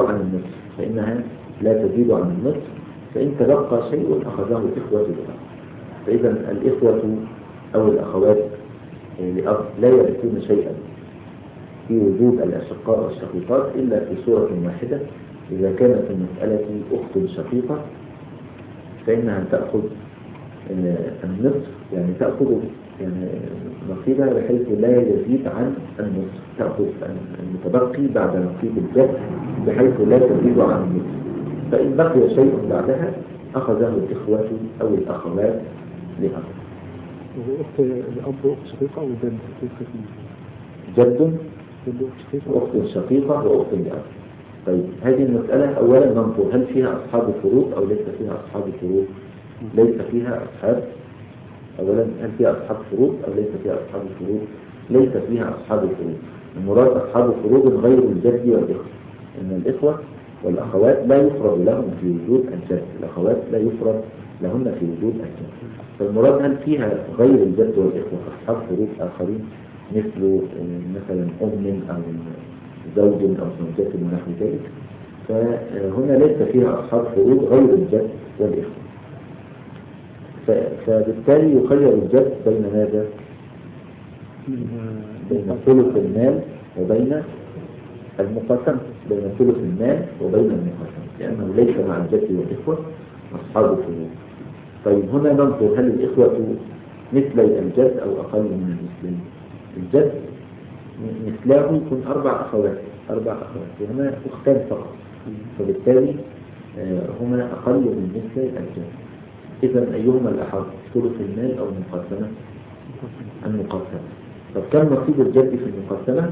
عن النصف، فإن تبقى شيء أخذه الإخوة لأب. فإذا الإخوة أو الأخوات لأب لا يرثون شيئا في وجود الأشقاء والشقيقات إلا في صورة واحدة. إذا كانت المسألة أخت شقيقة فإنها تأخذ النصف، يعني تأخذ نصيبها بحيث لا يزيد عن النصف، تأخذ المتبقي بعد نصيب الجد بحيث لا تزيد عن النصف. فإن بقي شيء بعدها أخذه الإخوة أو الأخوات لأب. أخت الأب وأخت شقيقة وجد جد وأخت شقيقة وأخت لأب. طيب هذه المسألة أولا ننظر هل فيها أصحاب فروض أو ليس فيها أصحاب فروض. ليس فيها أصحاب، أولا هل فيها أصحاب فروض أو ليس فيها أصحاب فروض؟ ليس فيها أصحاب فروض. المراد أصحاب فروض غير الجد والإخوة، إن الإخوة والأخوات لا يفرض لهم في وجود الجد، الأخوات لا يفرض لهن في وجود الجد. فالمراد هل فيها غير الجد والإخوة أصحاب فروض آخرين مثل مثلا أم أو زوج أو زوجة ونحو ذلك، فهنا ليس فيها أصحاب فروض غير الجد والإخوة. فبالتالي يخير الجد بين ماذا؟ بين ثلث المال وبين المقاسمة، بين ثلث المال وبين المقاسمة، لأنه ليس مع الجد والإخوة أصحاب فروض. طيب هنا ننظر هل الإخوة مثلي الجد أو أقل من المثلين. الجد مثله يكون أربع أخوات، وهنا أختان فقط، فبالتالي هما أقل من مثل الجد. إذا أيهما الأحق، ثلث المال أو المقاسمة؟ المقاسمة. طب كم نصيب الجد في المقاسمة؟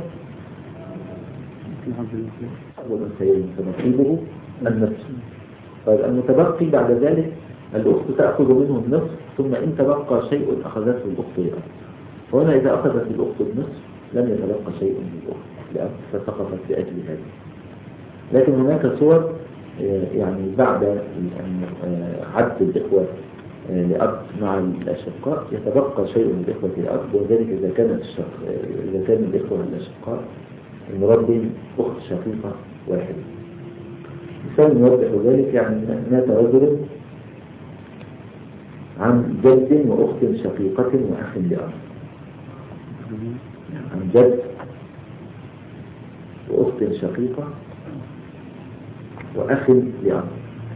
فنصيبه النصف. طيب المتبقي بعد ذلك الأخت تأخذ منه النصف، ثم إن تبقى شيء أخذته الأخت لأب. وهنا إذا أخذت الأخت النصف لم يتبقى شيء من الأخت لأب فسقطت لأجل هذا. لكن هناك صور يعني بعد أن عد الإخوة لأب مع الأشقاء يتبقى شيء من الإخوة لأب، وذلك إذا كان الإخوة الأشقاء المراد بهم أخت شقيقة واحدة. مثال يوضح ذلك، يعني مات رجل عن جد وأخت شقيقة وأخ لأب، عن جد وأخت شقيقة وأخ لأب.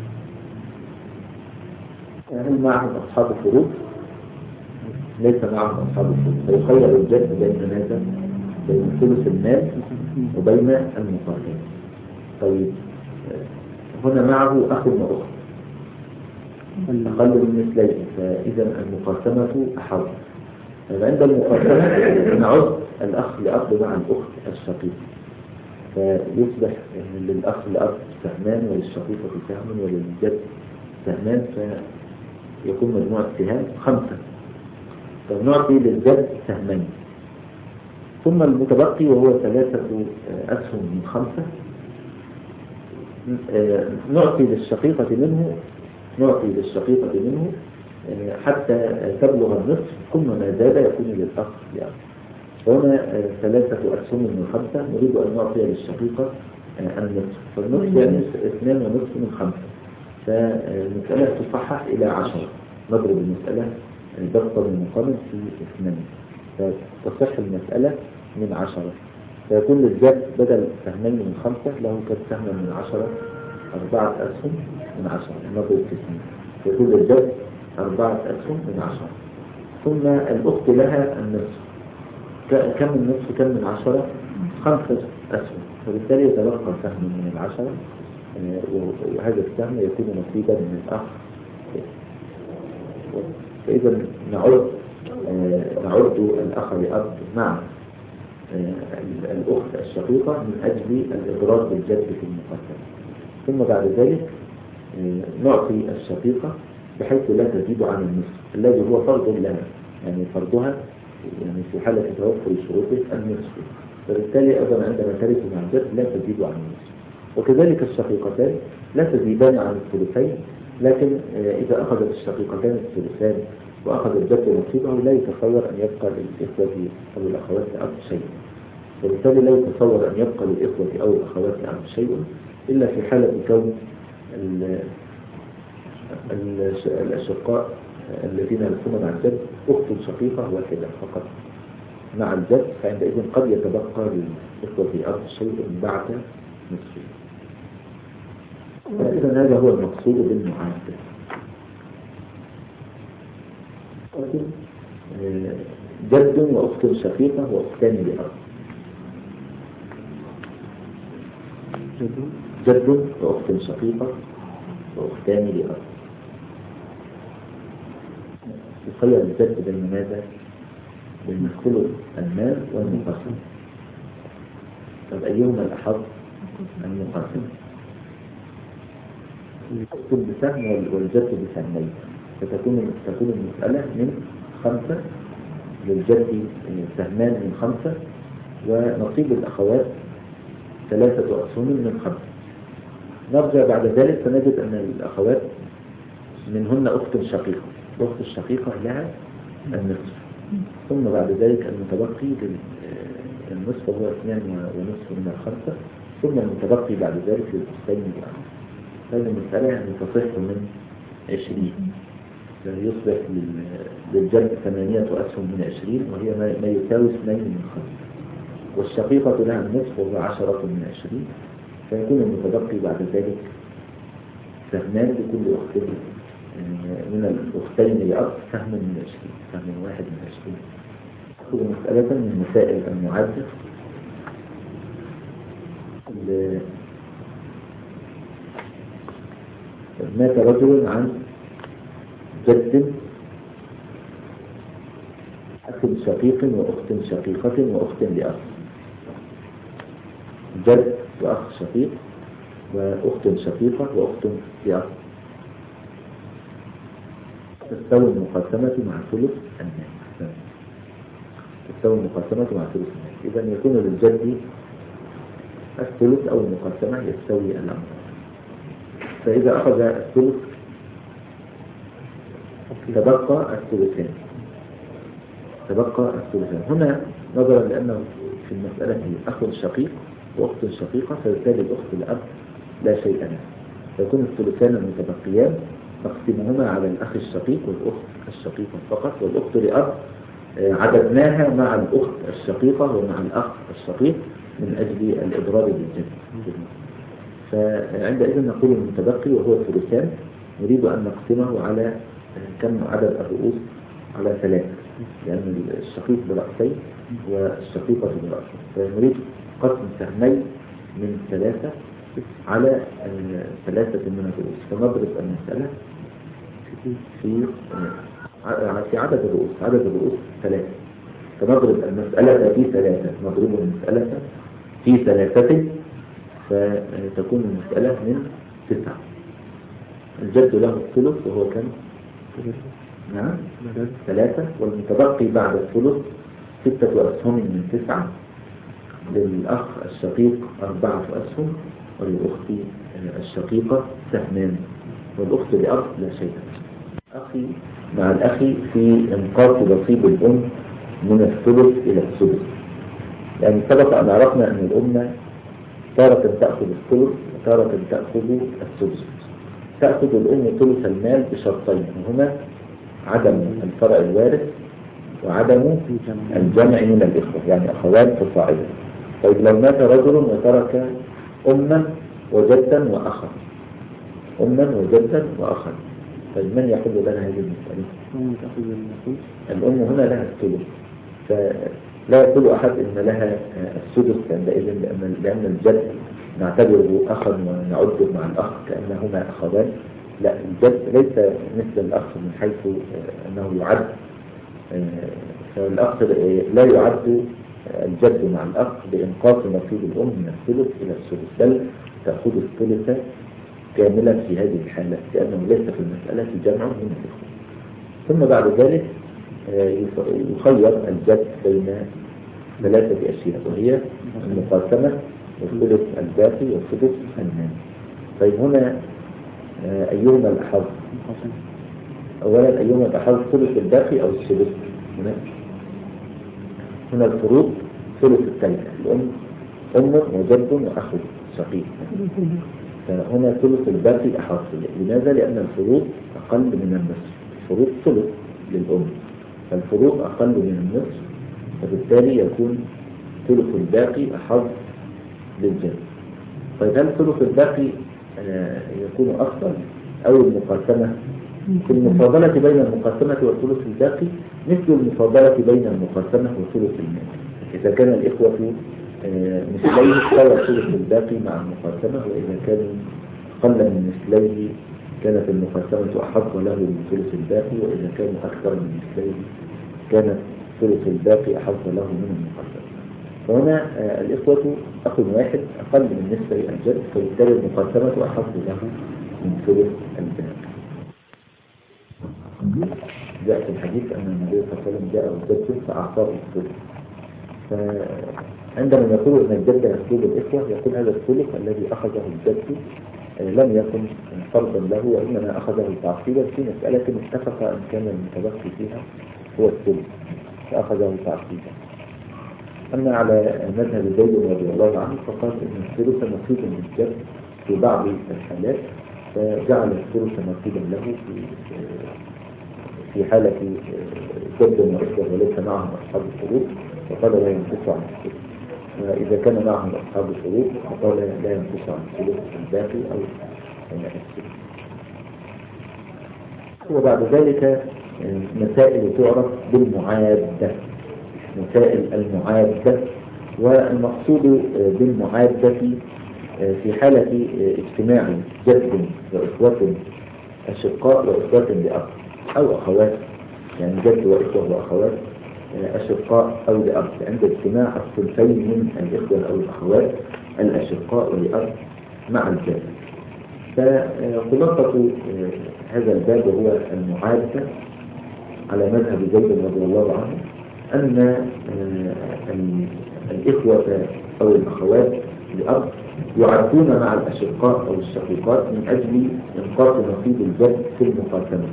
هل معهم أصحاب فروض؟ ليس معهم أصحاب فروض، فيخير الجد بين ماذا؟ بين ثلث المال وبين المقاسمة. طيب هنا معه أخ وأخت أقل من مثلين، فإذا المقاسمة أحظ. عند المقاسمة نعد الأخ لأب مع الأخت الشقيق، فيصبح للأخ لأب سهمان وللشقيقة سهم وللجد سهمان، فيكون مجموع السهام 5. فنعطي للجد سهمين، ثم المتبقي وهو 3 أسهم من 5 نعطي للشقيقة منه حتى تبلغ النصف، ثم ما زاد يكون للأخ لأب. هنا 3 أسهم من 5 نريد أن نعطي للشقيقة النصف، فالنصف يعني 2.5 من 5، فالمسألة تصحح إلى 10. نضرب المسألة ضربا مقاما في 2، فتصح المسألة من 10، فيكون للجد بدل سهمين من 5 له كم سهم من 10 4 أسهم من 10. نضرب في 2 فيكون للجد 4 أسهم من 10. ثم الأخت لها النصف، كم النصف كم من 10؟ 5 أسهم، فبالتالي يتبقى سهم من 10، وهذا السهم يكون نصيبا من الأخ. فإذا نعد الأخ لأب مع الأخت الشقيقة من أجل الإضرار بالجد في المقاسمة. ثم بعد ذلك نعطي الشقيقة بحيث لا تزيد عن النصف الذي هو فرض لها، يعني فرضها يعني في حالة توفر شروطه النصف، فبالتالي أيضا عندما ترث مع الجد لا تزيد عن النصف. وكذلك الشقيقتان لا تزيدان عن الثلثين، لكن إذا أخذت الشقيقتان الثلثان وأخذ الجد نصيبه لا يتصور أن يبقى للإخوة أو الأخوات أب شيء، وبالتالي لا يتصور أن يبقى للإخوة أو الأخوات أب شيء إلا في حالة كون الأشقاء الذين يكونون مع الجد أخت شقيقة واحدة فقط مع الجد، فعندئذ قد يتبقى للإخوة أب شيء بعد نصفه. فإذا هذا هو المقصود بالمعادلة. جد وأخت شقيقة وأختان لأب. جد وأخت شقيقة وأختان لأب. يخير الجد بين ماذا؟ بين ثلث المال والمقاسمة. طب أيهما الأحظ؟ المقاسمة. الأخت بسهم والجد بسهمين، فتكون المسألة من 5 للجد سهمان من 5، ونصيب الأخوات 3 أسهم من 5. نرجع بعد ذلك فنجد أن الأخوات منهن أخت شقيقة، الأخت الشقيقة لها النصف، ثم بعد ذلك المتبقي للنصف هو 2.5 من 5، ثم المتبقي بعد ذلك للأختين الأخوات. هذه المسألة يعني تصح من 20، يصبح للجد 8 أسهم من 20، وهي ما يساوي 2 من 5، والشقيقة لها النصف وهو 10 من 20، فيكون المتبقي بعد ذلك سهمان لكل أخت من الأختين لأب سهم من 20، سهم واحد من 20. أخذ مسألة من مسائل المعادلة. مات رجل عن جد أخ شقيق وأخت شقيقة وأخت لأب. جد وأخ شقيق وأخت شقيقة وأخت لأب. تستوي المقاسمة مع ثلث المال. تستوي المقاسمة مع ثلث المال. إذا يكون للجد الثلث أو المقاسمة يستوي الأمر. فإذا أخذ الثلث تبقى الثلثان. هنا نظرا لأنه في المسألة هي أخ شقيق وأخت شقيقة، فبالتالي الأخت الأب لا شيء لها، فيكون الثلثان المتبقيان نقسمهما على الأخ الشقيق والأخت الشقيقة فقط، والأخت لأب عددناها مع الأخت الشقيقة ومع الأخ الشقيق من أجل الإضرار بالجد. فعندئذ نقول المتبقي وهو الثلثان نريد أن نقسمه على كم عدد الرؤوس؟ على 3، لأن الشقيق برأسين والشقيقة برأسين، فنريد قسم سهمين من 3 على 3 من الرؤوس، فنضرب المسألة في عدد الرؤوس 3، فنضرب المسألة في 3، نضرب المسألة في 3 فتكون المسألة من 9. الجد له الثلث وهو كم؟ نعم 3، والمتبقي بعد الثلث 6 أسهم من 9، للأخ الشقيق 4 أسهم، وللأخت الشقيقة سهمان، والأخت لأخ لا شيء. أخي مع الأخ في إنقاص نصيب الأم من الثلث إلى السدس، يعني سبق أن عرفنا أن الأم تارة تأخذ الثلث وتارة تأخذ السدس. تأخذ الأم ثلث المال بشرطين، هما عدم الفرع الوارث وعدم الجمع من الإخوة، يعني أخوات فصاعدا. طيب لو مات رجل وترك أما وجدا وأخا، طيب من يحل لنا هذه المسألة؟ الأم هنا لها الثلث، فلا يقول أحد إن لها السدس عندئذ، لأن الجد نعتبره أخا ونعده مع الأخ كأنهما أخوان. لا، الجد ليس مثل الأخ من حيث أنه يعد، فالأخ لا يعد الجد مع الأخ بإنقاص نصيب الأم من الثلث إلى السدس، بل تأخذ الثلث كاملا في هذه الحالة، لأنه ليس في المسألة جمع من الإخوة. ثم بعد ذلك يخير الجد بين 3 أشياء، وهي المقاسمة والثلث الباقي والسدس المال. طيب هنا أيهما الأحظ؟ أولا أيهما الأحظ، الثلث الباقي أو السدس؟ هنا الفروض ثلث الثلث، الأم وجد وأخ شقيق، فهنا ثلث الباقي أحظ. لماذا؟ لأن الفروض أقل من النصف، الفروض ثلث للأم، فالفروض أقل من النصف، فبالتالي يكون ثلث الباقي أحظ للجد. طيب هل ثلث الباقي يكون أفضل أو المقاسمة؟ في المفاضلة بين المقاسمة والثلث الباقي مثل المفاضلة بين المقاسمة وثلث المال. إذا كان الإخوة مثليه صار ثلث الباقي مع المقاسمة، وإذا كانوا أقل من مثليه كانت المقاسمة أحق له من ثلث الباقي، وإذا كانوا أكثر من مثليه كانت ثلث الباقي أحق له من المقاسمة. فهنا الإخوة أخ واحد أقل من نصف الجد، فبالتالي المقاسمة أحق له من ثلث الباقي. جاء في الحديث أن النبي صلى الله عليه وسلم جاء الجد فأعطاه الثلث، فعندما يقول أن الجد يسلب الإخوة يقول هذا الثلث الذي أخذه الجد لم يكن فرضا له، وإنما أخذه تعصيبا في مسألة اتفق أن كان المتبقي فيها هو الثلث فأخذه تعصيبا. أما على مذهب زيد رضي الله عنه فقال أن الثلث نصيب للجد في بعض الحالات، فجعل الثلث نصيبا له في حالة جد وإخوة وليس معهم أصحاب الفروض، فقال لا ينقص عن الثلث. وإذا كان معهم أصحاب الفروض فقال لا ينقص عن الثلث الباقي أو الثلث. وبعد ذلك مسائل تعرف بالمعادة، مسائل المعادة. والمقصود بالمعادة في حالة اجتماع جد وإخوة أشقاء وإخوة لأب أو أخوات، يعني جد وإخوة وأخوات أشقاء أو لأب، عند اجتماع الثلثين من الإخوة أو الأخوات الأشقاء ولأب مع الجد. فخلاصة هذا الباب هو المعادة على مذهب زيد رضي الله عنه، أن الإخوة أو الأخوات لأب يعدون مع الأشقاء أو الشقيقات من أجل إنقاص نصيب الجد في المقاسمة،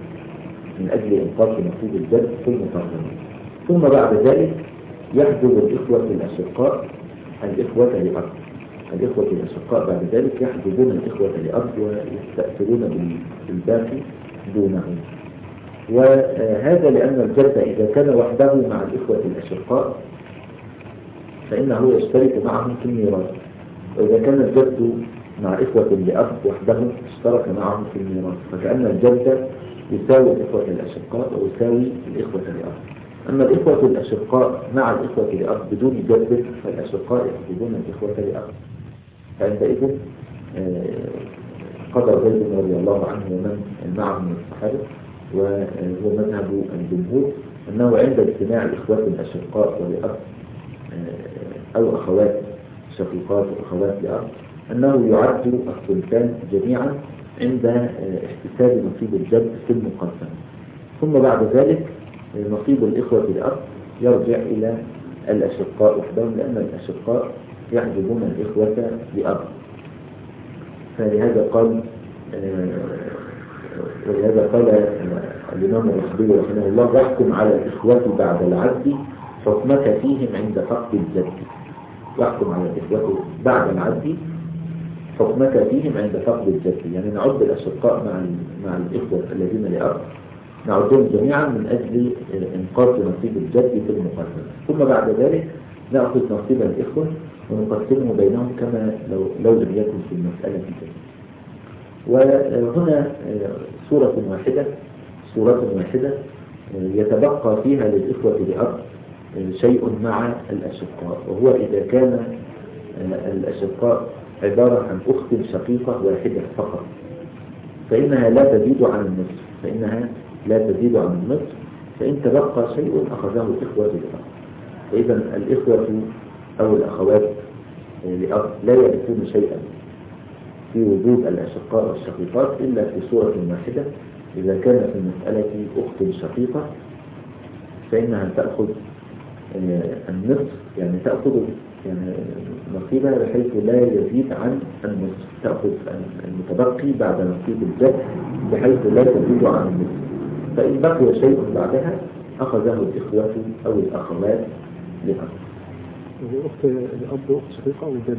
ثم بعد ذلك يحجب الإخوة الأشقاء الإخوة لأب، الإخوة الأشقاء بعد ذلك يحجبون الإخوة لأب ويستأثرون بالباقي دونهم. وهذا لأن الجد إذا كان وحده مع الإخوة الأشقاء فإنه يشترك معهم في الميراث، وإذا كان الجد مع إخوة لأب وحده اشترك معهم في الميراث، فكأن الجد يساوي الإخوة الأشقاء ويساوي الإخوة لأب. أما الإخوة الأشقاء مع الإخوة لأب بدون جد فالأشقاء يحجبون الإخوة لأب. فعندئذ قضى زيد رضي الله عنه ومن معه من الصحابة وهو مذهب الجمهور أنه عند اجتماع الإخوة الأشقاء ولأب أو أخوات شقيقات وأخوات لأب أنه يعد الثلثان جميعا عند احتساب نصيب الجد في المقسم، ثم بعد ذلك نصيب الإخوة لأب يرجع إلى الأشقاء وحدهم، لأن الأشقاء يحجبون الإخوة لأب. فلهذا قال الإمام الرحبي رحمه الله: واحكم على الإخوة بعد العد حكمك فيهم عند فقد الجد. واحكم على الإخوة بعد العد حكمك فيهم عند فقد الجد، يعني نعد الأشقاء مع الإخوة الذين لأب نعدهم جميعا من أجل إنقاذ نصيب الجد في المقسم، ثم بعد ذلك نأخذ نصيب الإخوة ونقسمه بينهم كما لو لم يكن في المسألة كده. وهنا صورة واحدة يتبقى فيها للإخوة لأب شيء مع الأشقاء، وهو إذا كان الأشقاء عبارة عن أخت شقيقة واحدة فقط فإنها لا تزيد عن النصف، فإن تبقى شيء أخذه الإخوة لأب. فإذا الإخوة أو الأخوات لأب لا يرثون شيئا في وجود الأشقاء والشقيقات إلا في صورة واحدة. إذا كان في المسألة أخت شقيقة فإنها تأخذ النصف، يعني تأخذ نصيبها بحيث لا يزيد عن النصف، تأخذ المتبقي بعد نصيب الجد بحيث لا تزيد عن النصف. فإن بقي شيء بعدها أخذه الإخوة أو الأخوات لأب. أخت الأب أخت شقيقة وجد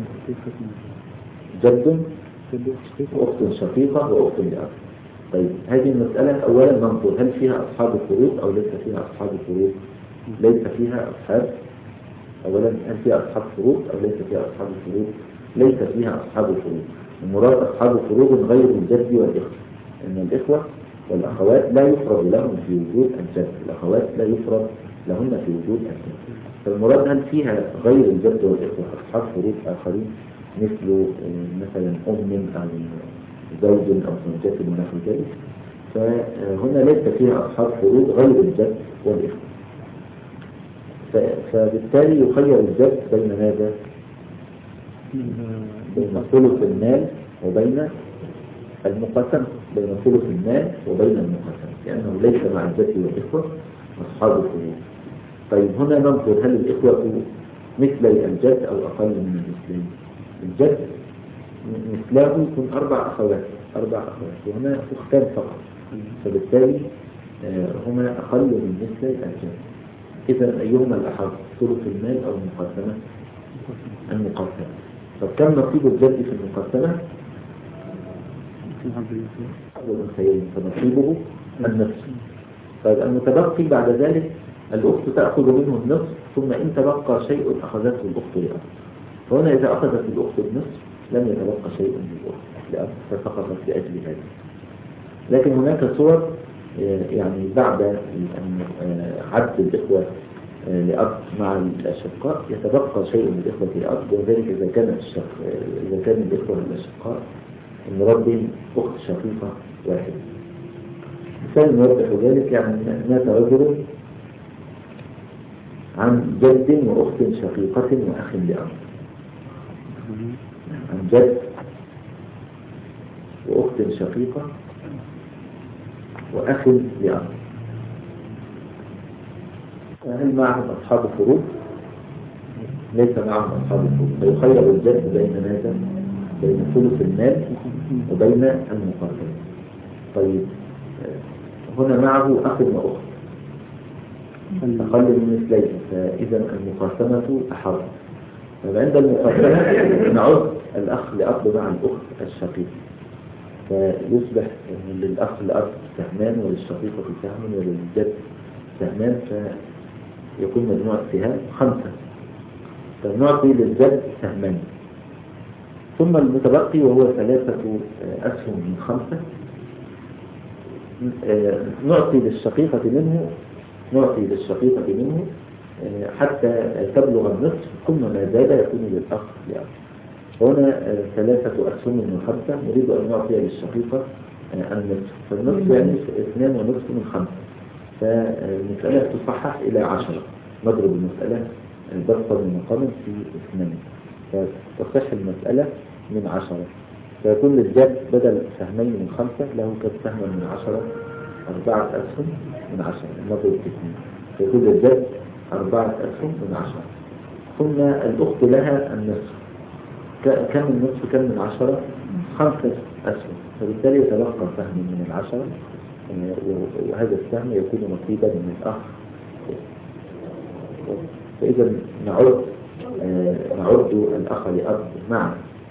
جد أخت شقيقة وأخت لأب. طيب هذه المسألة أولا ننظر هل فيها أصحاب الفروض أو ليس فيها أصحاب الفروض. ليس فيها أصحاب، أولا هل فيها أصحاب فروض أو ليس فيها أصحاب الفروض؟ ليس فيها أصحاب الفروض. المراد أصحاب الفروض غير الجد والإخوة، إن الإخوة والأخوات لا يفرض لهم في وجود الجد، الأخوات لا يفرض لهن في وجود الجد. فالمراد هل فيها غير الجد والإخوة أصحاب فروض آخرين مثل مثلا أم أو زوج أو زوجات ونحو ذلك، فهنا ليس فيها أصحاب فروض غير الجد والإخوة. فبالتالي يخير الجد بين ماذا؟ بين ثلث المال وبين المقسم، بين ثلث المال وبين المقسم، لأنه ليس مع الجد والإخوة أصحاب الفروض. طيب هنا ننظر هل الإخوة مثلي الجد أو أقل من المثلين. الجد مثله يكون 4 أخوات، وهنا أختان فقط، فبالتالي هما أقل من مثلي الجد. إذا أيهما الأحق، ثلث المال أو المقسمة؟ المقسمة. فكم نصيب الجد في المقسمة؟ فنصيبه النصف. طيب المتبقي بعد ذلك الأخت تأخذ منه النصف، ثم إن تبقى شيء أخذته الأخت لأب. فهنا إذا أخذت الأخت النصف لم يتبقى شيء للأخت لأب فسقطت لأجل هذا. لكن هناك صور يعني بعد عد الإخوة لأب مع الأشقاء يتبقى شيء من الإخوة لأب، وذلك إذا كان الإخوة الأشقاء المراد بهم أخت شقيقة واحدة. مثال يوضح ذلك، يعني مات رجل عن جد وأخت شقيقة وأخ لأب، عن جد وأخت شقيقة وأخ لأب. هل معهم أصحاب الفروض؟ ليس معهم أصحاب الفروض، فيخير الجد بين ماذا؟ بين ثلث المال وبين المقسم. طيب هنا معه أخ وأخت أقل من مثليه، فإذا المقاسمة أحر. فعند المقاسمة نعد الأخ لأب مع الأخت الشقيق، فيصبح للأخ لأب سهمان وللشقيقة سهم وللجد سهمان، فيكون مجموع السهام 5. فنعطي للجد سهمان، ثم المتبقي وهو 3 أسهم من 5 نعطي للشقيقة منه نعطي للشقيقة منه حتى تبلغ النصف، ثم ما زاد يكون للأخ لأخ. هنا 3 أسهم من 5 نريد أن نعطي للشقيقة النصف، فالنصف يعني 2.5 من 5، فالمسألة تصحح إلى 10. نضرب المسألة ضربا مقاما في 2، فتصح المسألة من 10. فيكون للجد بدل سهمين من 5 له كم سهم من 10؟ 4 أسهم من 10 نضرب في 2، فيكون للجد 4 أسهم من 10. ثم الأخت لها النصف، كم النصف كم من 10؟ 5 أسهم، فبالتالي يتبقى سهم من 10، وهذا السهم يكون نصيبا من الأخ. فإذا نعد الأخ لأب مع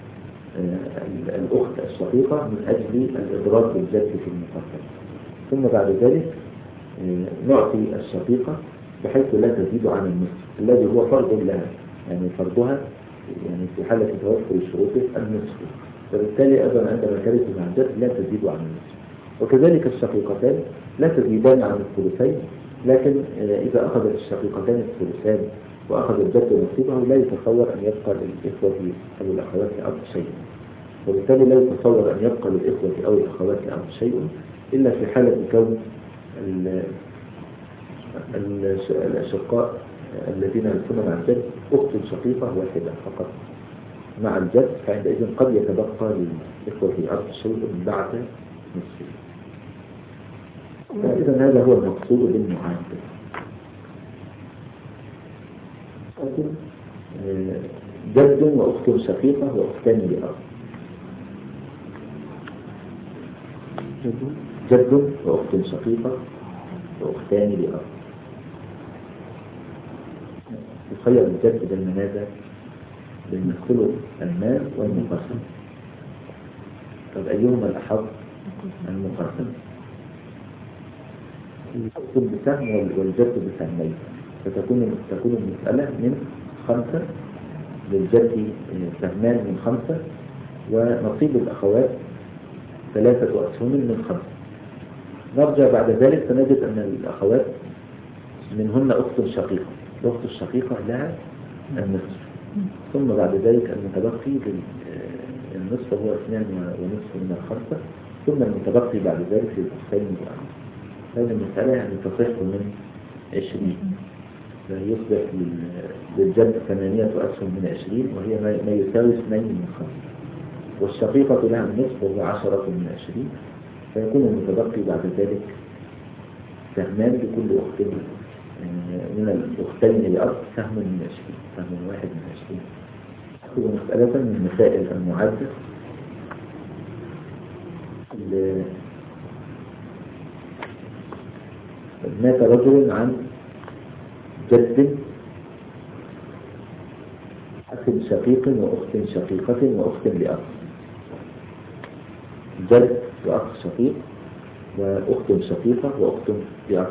الأخت الشقيقة من أجل الإضرار بالجد في المقدم. ثم بعد ذلك نعطي الشقيقة بحيث لا تزيد عن النصف الذي هو فرض لها، يعني فرضها يعني في حالة توفر الشروط النصف، فبالتالي أيضا عندما ترث مع الجد لا تزيد عن النصف. وكذلك الشقيقتان لا تزيدان عن الثلثين، لكن إذا أخذت الشقيقتان الثلثان وأخذ الجد نصيبه لا يتصور أن يبقى للإخوة أو الأخوات لأب شيء، وبالتالي لا يتصور أن يبقى للإخوة أو الأخوات لأب شيء إلا في حالة كون الأشقاء الذين يكونون مع الجد أخت شقيقة واحدة فقط مع الجد، فعندئذ قد يتبقى للإخوة لأب شيء بعد نصفه. فإذا هذا هو المقصود بالمعادلة. جد وأخت شقيقة وأختان لأب. جد وأخت شقيقة وأختان لأب. يخير الجد بالمنازع بالمثل المال والمقسم. طب أيهما الأحظ؟ المقسم. الأخت بسهم والجد بسهمين، فتكون المسألة من 5 للجد سهمان من 5، ونصيب الأخوات 3 أسهم من 5. نرجع بعد ذلك فنجد أن الأخوات منهن أخت شقيقة، الأخت الشقيقة لها النصف، ثم بعد ذلك المتبقي النصف هو 2.5 من 5، ثم المتبقي بعد ذلك للأختين والأخوات. هذه المسألة يعني تصح من 20، فيصبح للجد 8 أسهم من 20، وهي ما يساوي 2 من 5، والشقيقة لها النصف وهو 10 من 20، فيكون المتبقي بعد ذلك سهمان لكل أخت من الأختين لأب سهم من 20، سهم واحد من 20. أخذ مسألة من مسائل المعادلة. مات رجل عن جد أخ شقيق وأخت شقيقة وأخت لأب. جد وأخ شقيق وأخت شقيقة وأخت لأب.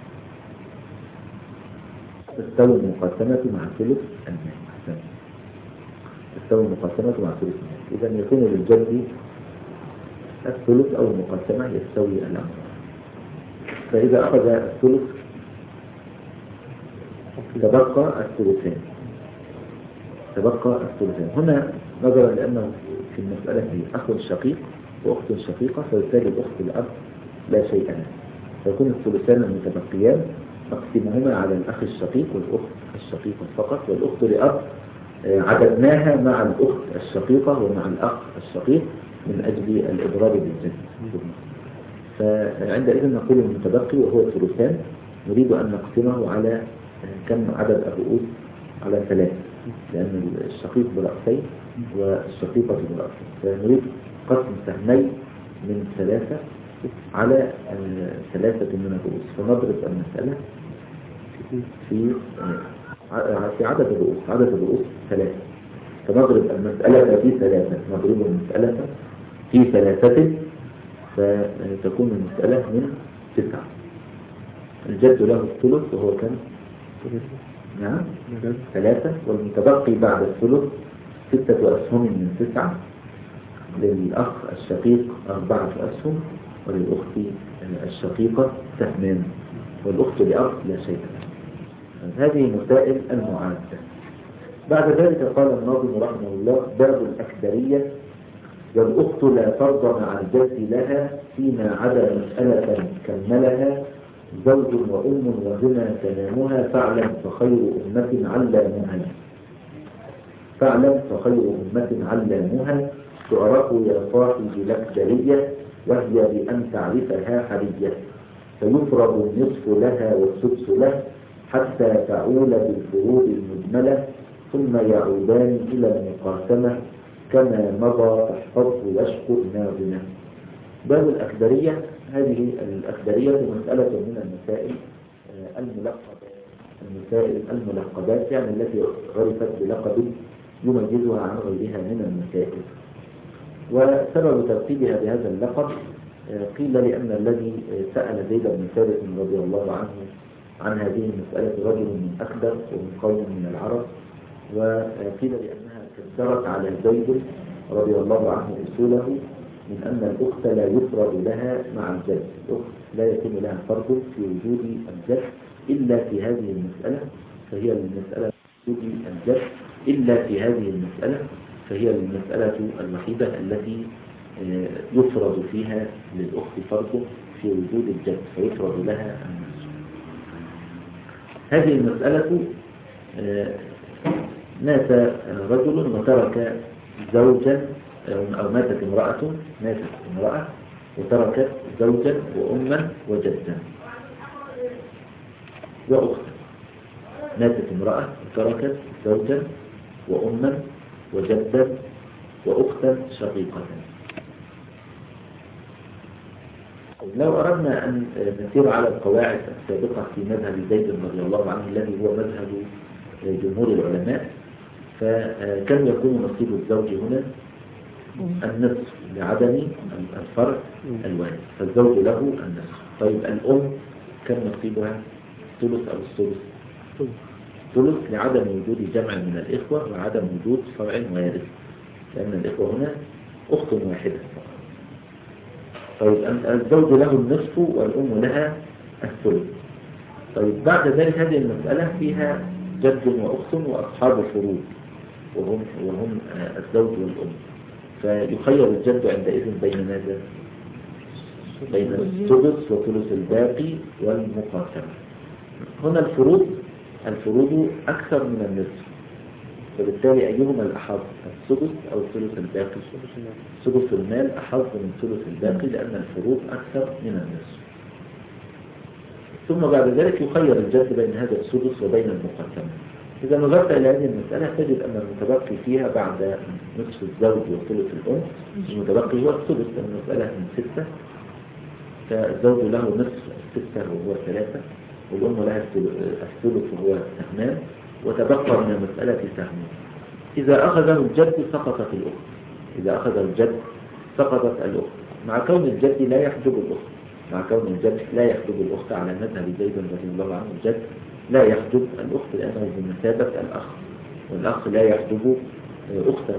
تستوي المقاسمة مع ثلث المال. تستوي المقاسمة مع ثلث المال. إذا يكون للجد الثلث أو المقاسمة يستوي الأمر. فإذا أخذ الثلث تبقى الثلثين. هنا نظرا لأنه في المسألة هي أخ شقيق وأخت شقيقة، فبالتالي الأخت الأب لا شيء له، فيكون الثلثان المتبقيان نقسمهما على الأخ الشقيق والأخت الشقيقة فقط، والأخت لأب عددناها مع الأخت الشقيقة ومع الأخ الشقيق من أجل الإضرار بالجد. فعندئذ نقول المتبقي وهو الثلثان نريد أن نقسمه على كم عدد الرؤوس؟ على 3، لأن الشقيق برأسين والشقيقة برأسين، فنريد قسم سهمين من 3 على 3 من الرؤوس، فنضرب المسألة في عدد الرؤوس 3، فنضرب المسألة في 3، نضرب المسألة في 3 فتكون المسألة من 9. الجد له الثلث وهو كم؟ نعم 3، والمتبقي بعد الثلث 6 أسهم من 9، للأخ الشقيق 4 أسهم، وللأخت الشقيقة سهمان. والأخت لأب لا شيء لها. هذه مسائل المعادة. بعد ذلك قال الناظم رحمه الله: باب الأكدرية: والأخت لا فرض مع الجد لها فيما عدا مسألة كملها زوج وأم وهما تمامها فاعلم فخير أمة علامها. فاعلم فخير أمة علامها تعرف يا صاحب الأكدرية وهي بأن تعرفها حرية فيفرض النصف لها والسدس له حتى تعول بالفروض المجملة ثم يعودان إلى المقاسمة كما مضى فاحفظه يشكر ناظمه. باب الأكدرية: هذه الأكدرية مسألة من الملقبات يعني التي عرفت بلقب يميزها عن غيرها من المسائل. وسبب ترتيبها بهذا اللقب قيل لأن الذي سأل زيد بن ثابت رضي الله عنه عن هذه المسألة رجل من أكدر ومن قوم من العرب، وقيل لأنها كدرت على زيد رضي الله عنه أصوله من أن الأخت لا يفرض لها مع الجد. الأخت لا يتم لها فرض في وجود الجد إلا في هذه المسألة، فهي المسألة وجود الجد إلا في هذه المسألة، فهي المسألة الوحيدة التي يفرض فيها للأخت فرض في وجود الجد فيفرض لها النصف. هذه المسألة مات رجل وترك زوجا، أو ماتت امرأة وتركت زوجا وأما وجدا وأختا. ماتت امرأة وتركت زوجا وأما وجدا وأختا شقيقة. لو أردنا أن نسير على القواعد السابقة في مذهب زيد رضي الله عنه الذي هو مذهب جمهور العلماء، فكم يكون نصيب الزوج هنا؟ النصف لعدم الفرع الوارث، فالزوج له النصف. طيب الأم كم نصيبها؟ ثلث أو الثلث؟ ثلث لعدم وجود جمع من الإخوة وعدم وجود فرع وارث، لأن الإخوة هنا أخت واحدة. طيب الزوج له النصف والأم لها الثلث. طيب بعد ذلك هذه المسألة فيها جد وأخت وأصحاب فروض وهم الزوج والأم، فيخير الجد عندئذ بين ماذا؟ بين السدس وثلث الباقي والمقاسمة. هنا الفروض أكثر من النصف، فبالتالي أيهما الأحظ؟ السدس أو الثلث الباقي؟ سدس المال أحظ من ثلث الباقي لأن الفروض أكثر من النصف. ثم بعد ذلك يخير الجد بين هذا السدس وبين المقاسمة. إذا نظرت إلى هذه المسألة تجد أن المتبقي فيها بعد نصف الزوج وثلث الأم المتبقي هو السدس، لأن المسألة من 6، فالزوج له نصف 6 وهو 3، والأم لها الثلث وهو سهمان، وتبقى من المسألة سهمين. إذا أخذه الجد سقطت الأخت، إذا أخذ الجد سقطت الأخت، مع كون الجد لا يحجب الأخت على مذهب زيد رضي الله عنه. الجد لا يحجب الأخت لأنه بمثابة الأخ، والأخ لا يحجب أخته.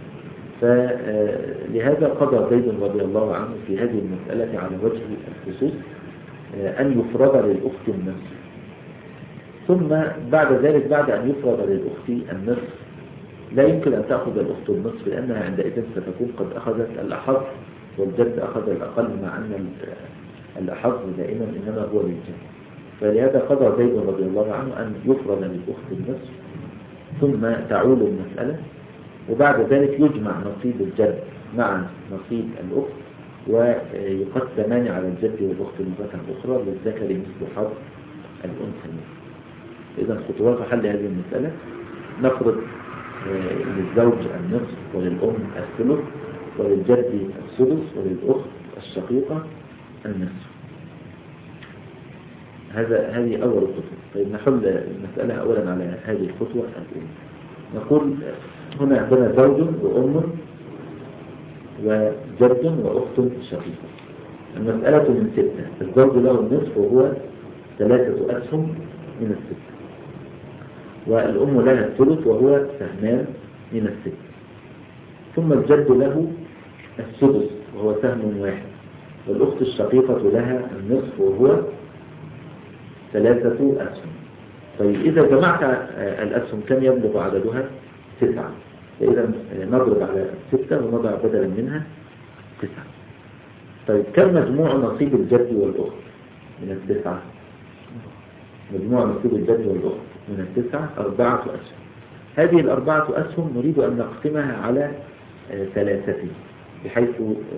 فلهذا قضى زيد رضي الله عنه في هذه المسألة على وجه الخصوص أن يفرض للأخت النصف. ثم بعد ذلك بعد أن يفرض للأخت النصف لا يمكن أن تأخذ الأخت النصف، لأنها عندئذ ستكون قد أخذت الأحظ والجد أخذ الأقل، مع أن الأحظ دائما إنما هو للجد. فلهذا قضى زيد رضي الله عنه أن يفرض للأخت النصف، ثم تعول المسألة، وبعد ذلك يجمع نصيب الجد مع نصيب الأخت ويقسمان على الجد والأخت مرة أخرى للذكر مثل حظ الأنثيين. إذا خطوات حل هذه المسألة: نفرض للزوج النصف وللأم الثلث وللجد السدس وللأخت الشقيقة النصف. هذه أول خطوة. طيب نحل المسألة أولا على هذه الخطوة الأولى. نقول هنا عندنا زوج وأم وجد وأخت شقيقة. المسألة من 6، الزوج له النصف وهو 3 أسهم من 6، والأم لها الثلث وهو سهمان من 6، ثم الجد له السدس وهو سهم 1، والأخت الشقيقة لها النصف وهو 3 أسهم. طيب إذا جمعت الأسهم كم يبلغ عددها؟ 9. فإذا نضرب على 6 ونضع بدلا منها 9. طيب كم مجموع نصيب الجد والأخت من 9؟ مجموع نصيب الجد والأخت من 9 4 أسهم. هذه 4 أسهم نريد أن نقسمها على 3 بحيث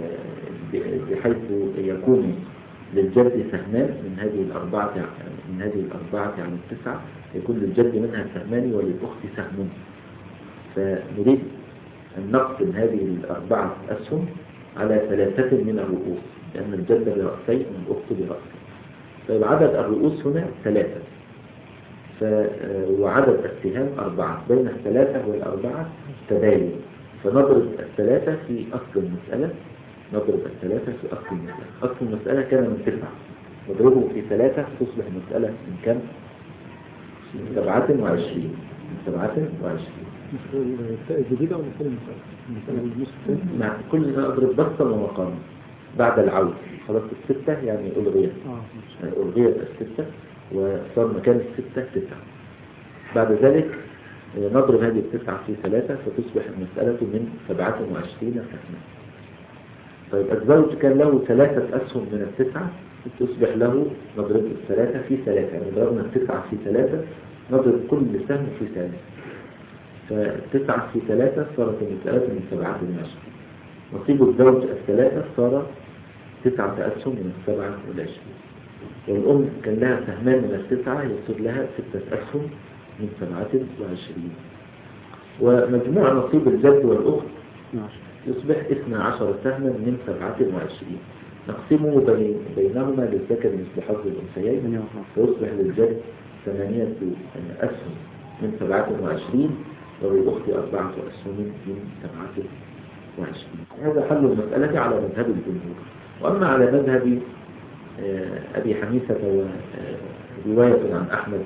يكون للجد سهمان من هذه الأربعة على 9، يكون للجد منها سهمان وللأخت سهم. فنريد أن نقسم هذه 4 أسهم على 3 من الرؤوس، لأن الجد برأسين والأخت برأسين. طيب عدد الرؤوس هنا 3، وعدد السهام 4، بين 3 و4 تباين. فنضرب 3 في أصل المسألة. أصل المسألة كان من 9، نضربه في 3 تصبح المسألة من كم؟ من 27. الجديدة ولا كل المسألة؟ كل ما أضرب بسطا ومقاما بعد العود. خلاص 6 يعني ألغيت. ألغيت 6 وصار مكان 6 9. بعد ذلك نضرب هذه 9 في 3 فتصبح المسألة من 27 سهما. طيب الزوج كان له 3 أسهم من 9، تصبح له نضرب 3 في 3، يعني ضربنا 9 في 3 نضرب كل سهم في 3، ف9 في 3 صارت المسألة من 27. نصيب الزوج 3 صار 9 أسهم من 27. والأم كان لها سهمان من 9 يصير لها 6 أسهم من 27. ومجموع نصيب الجد والأخت يصبح 12 سهما من 27. نقسمه بينهما للذكر مثل حظ الأنثيين، فيصبح للجد 8 أسهم من 27 وللأخت 4 أسهم من 27. هذا حل المسألة على مذهب الجمهور. وأما على مذهب أبي حنيفة ورواية عن أحمد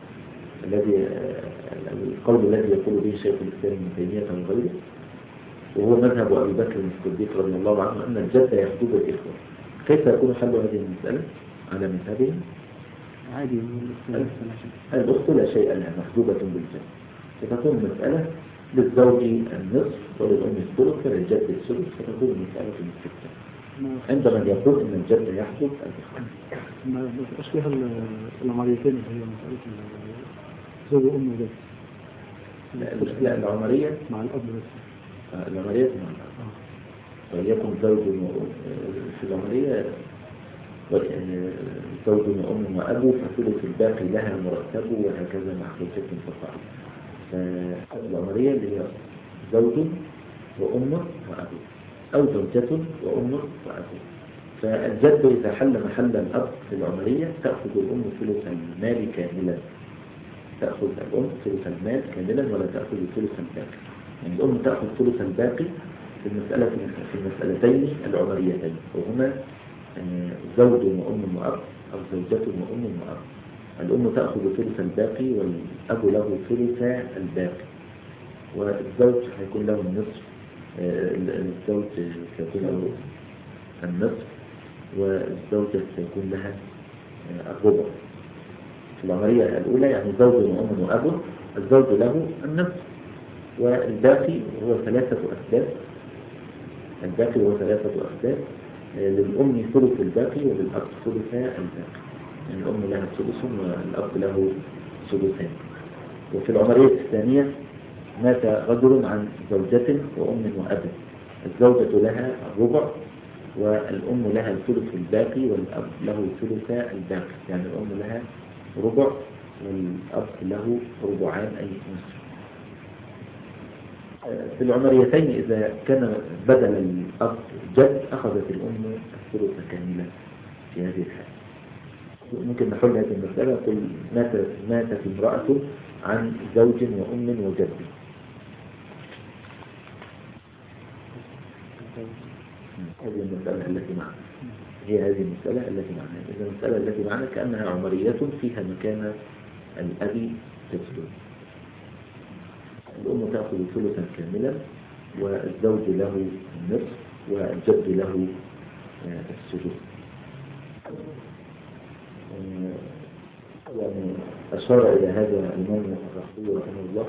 القول الذي يقول به شيخ الإسلام ابن تيمية وغيره، وهو مذهب أبي بكر الصديق رضي الله عنه، أن الجد يحجب الإخوة. كيف يكون حل هذه المسألة على مذهبهم؟ عادي، الأخت لا شيء لها، محجوبة بالجد، فتكون المسألة للزوج النصف وللأم الثلث وللجد الثلث، فتكون المسألة من 6. عندما يقول أن الجد يحجب الإخوة ما تبقاش فيها العمريتين اللي هي مسألة زوج وأم وجد. لا العمرية مع الأب بس. العمرية مع الأب. وليكن زوج في العمرية زوج وأم وأبو فثلث الباقي لها مرتب، وهكذا مع زوجة فقط. فالعمرية اللي هي زوج وأم وأبو، أو زوجة وأم وأبو. فالجد إذا حل محل الأب في العمرية تأخذ الأم ثلث المال كاملا، تأخذ الأم ثلث المال كاملا ولا تأخذ ثلث الباقي. يعني الأم تأخذ ثلث الباقي في المسألتين العمريتين، وهما زوج وأم وأب أو زوجة وأم وأب. الأم تأخذ ثلث الباقي والأب له ثلث الباقي، والزوج هيكون له النصف. الزوج سيكون له النصف والزوجة سيكون لها الربع. في العمرية الأولى يعني زوج وأم وأب، الزوج له النصف والباقي هو 3 أسداد. للأم ثلث الباقي وللأب ثلث الباقي، يعني الأم لها ثلث والأب له ثلثان. وفي العمرية الثانية مات رجل عن زوجة وأم وأب، الزوجة لها الربع والأم لها الثلث الباقي والأب له ثلث الباقي، يعني الأم لها ربع والأب له ربعان أي نصف. في العمريتين إذا كان بدل الأب جد أخذت الأم الثلث كاملا في هذه الحالة. ممكن نحل هذه المسألة، نقول ماتت امرأة عن زوج وأم وجد. هذه المسألة التي معنا إذا المسألة التي معنا كأنها عمرية فيها مكان الأبي تسلم. الأم تأخذ ثلثا كاملا والزوج له النصف والجد له السدس. يعني أشار إلى هذا الإمام الرحيل رحمه الله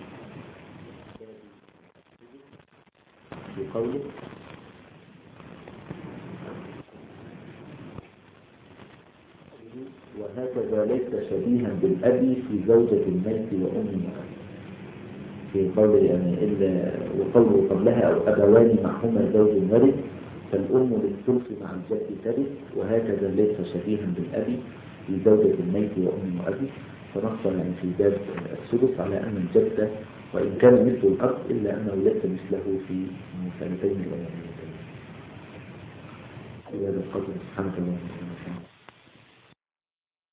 في قوله وهكذا ليس شبيها بالأبي في زوجة الميت وأمه في قوله يعني إلا وقوله قبلها أو أبوان معهما زوج ورث فالأم للثلث مع الجد ترث وهكذا ليس شبيها بالأبي في زوجة الميت وأم وأبي فنص يعني في باب الثلث على أن الجد وإن كان مثل الأب إلا أنه ليس مثله في المسألتين الأولانيتين. هذا القدر سبحانه وتعالى.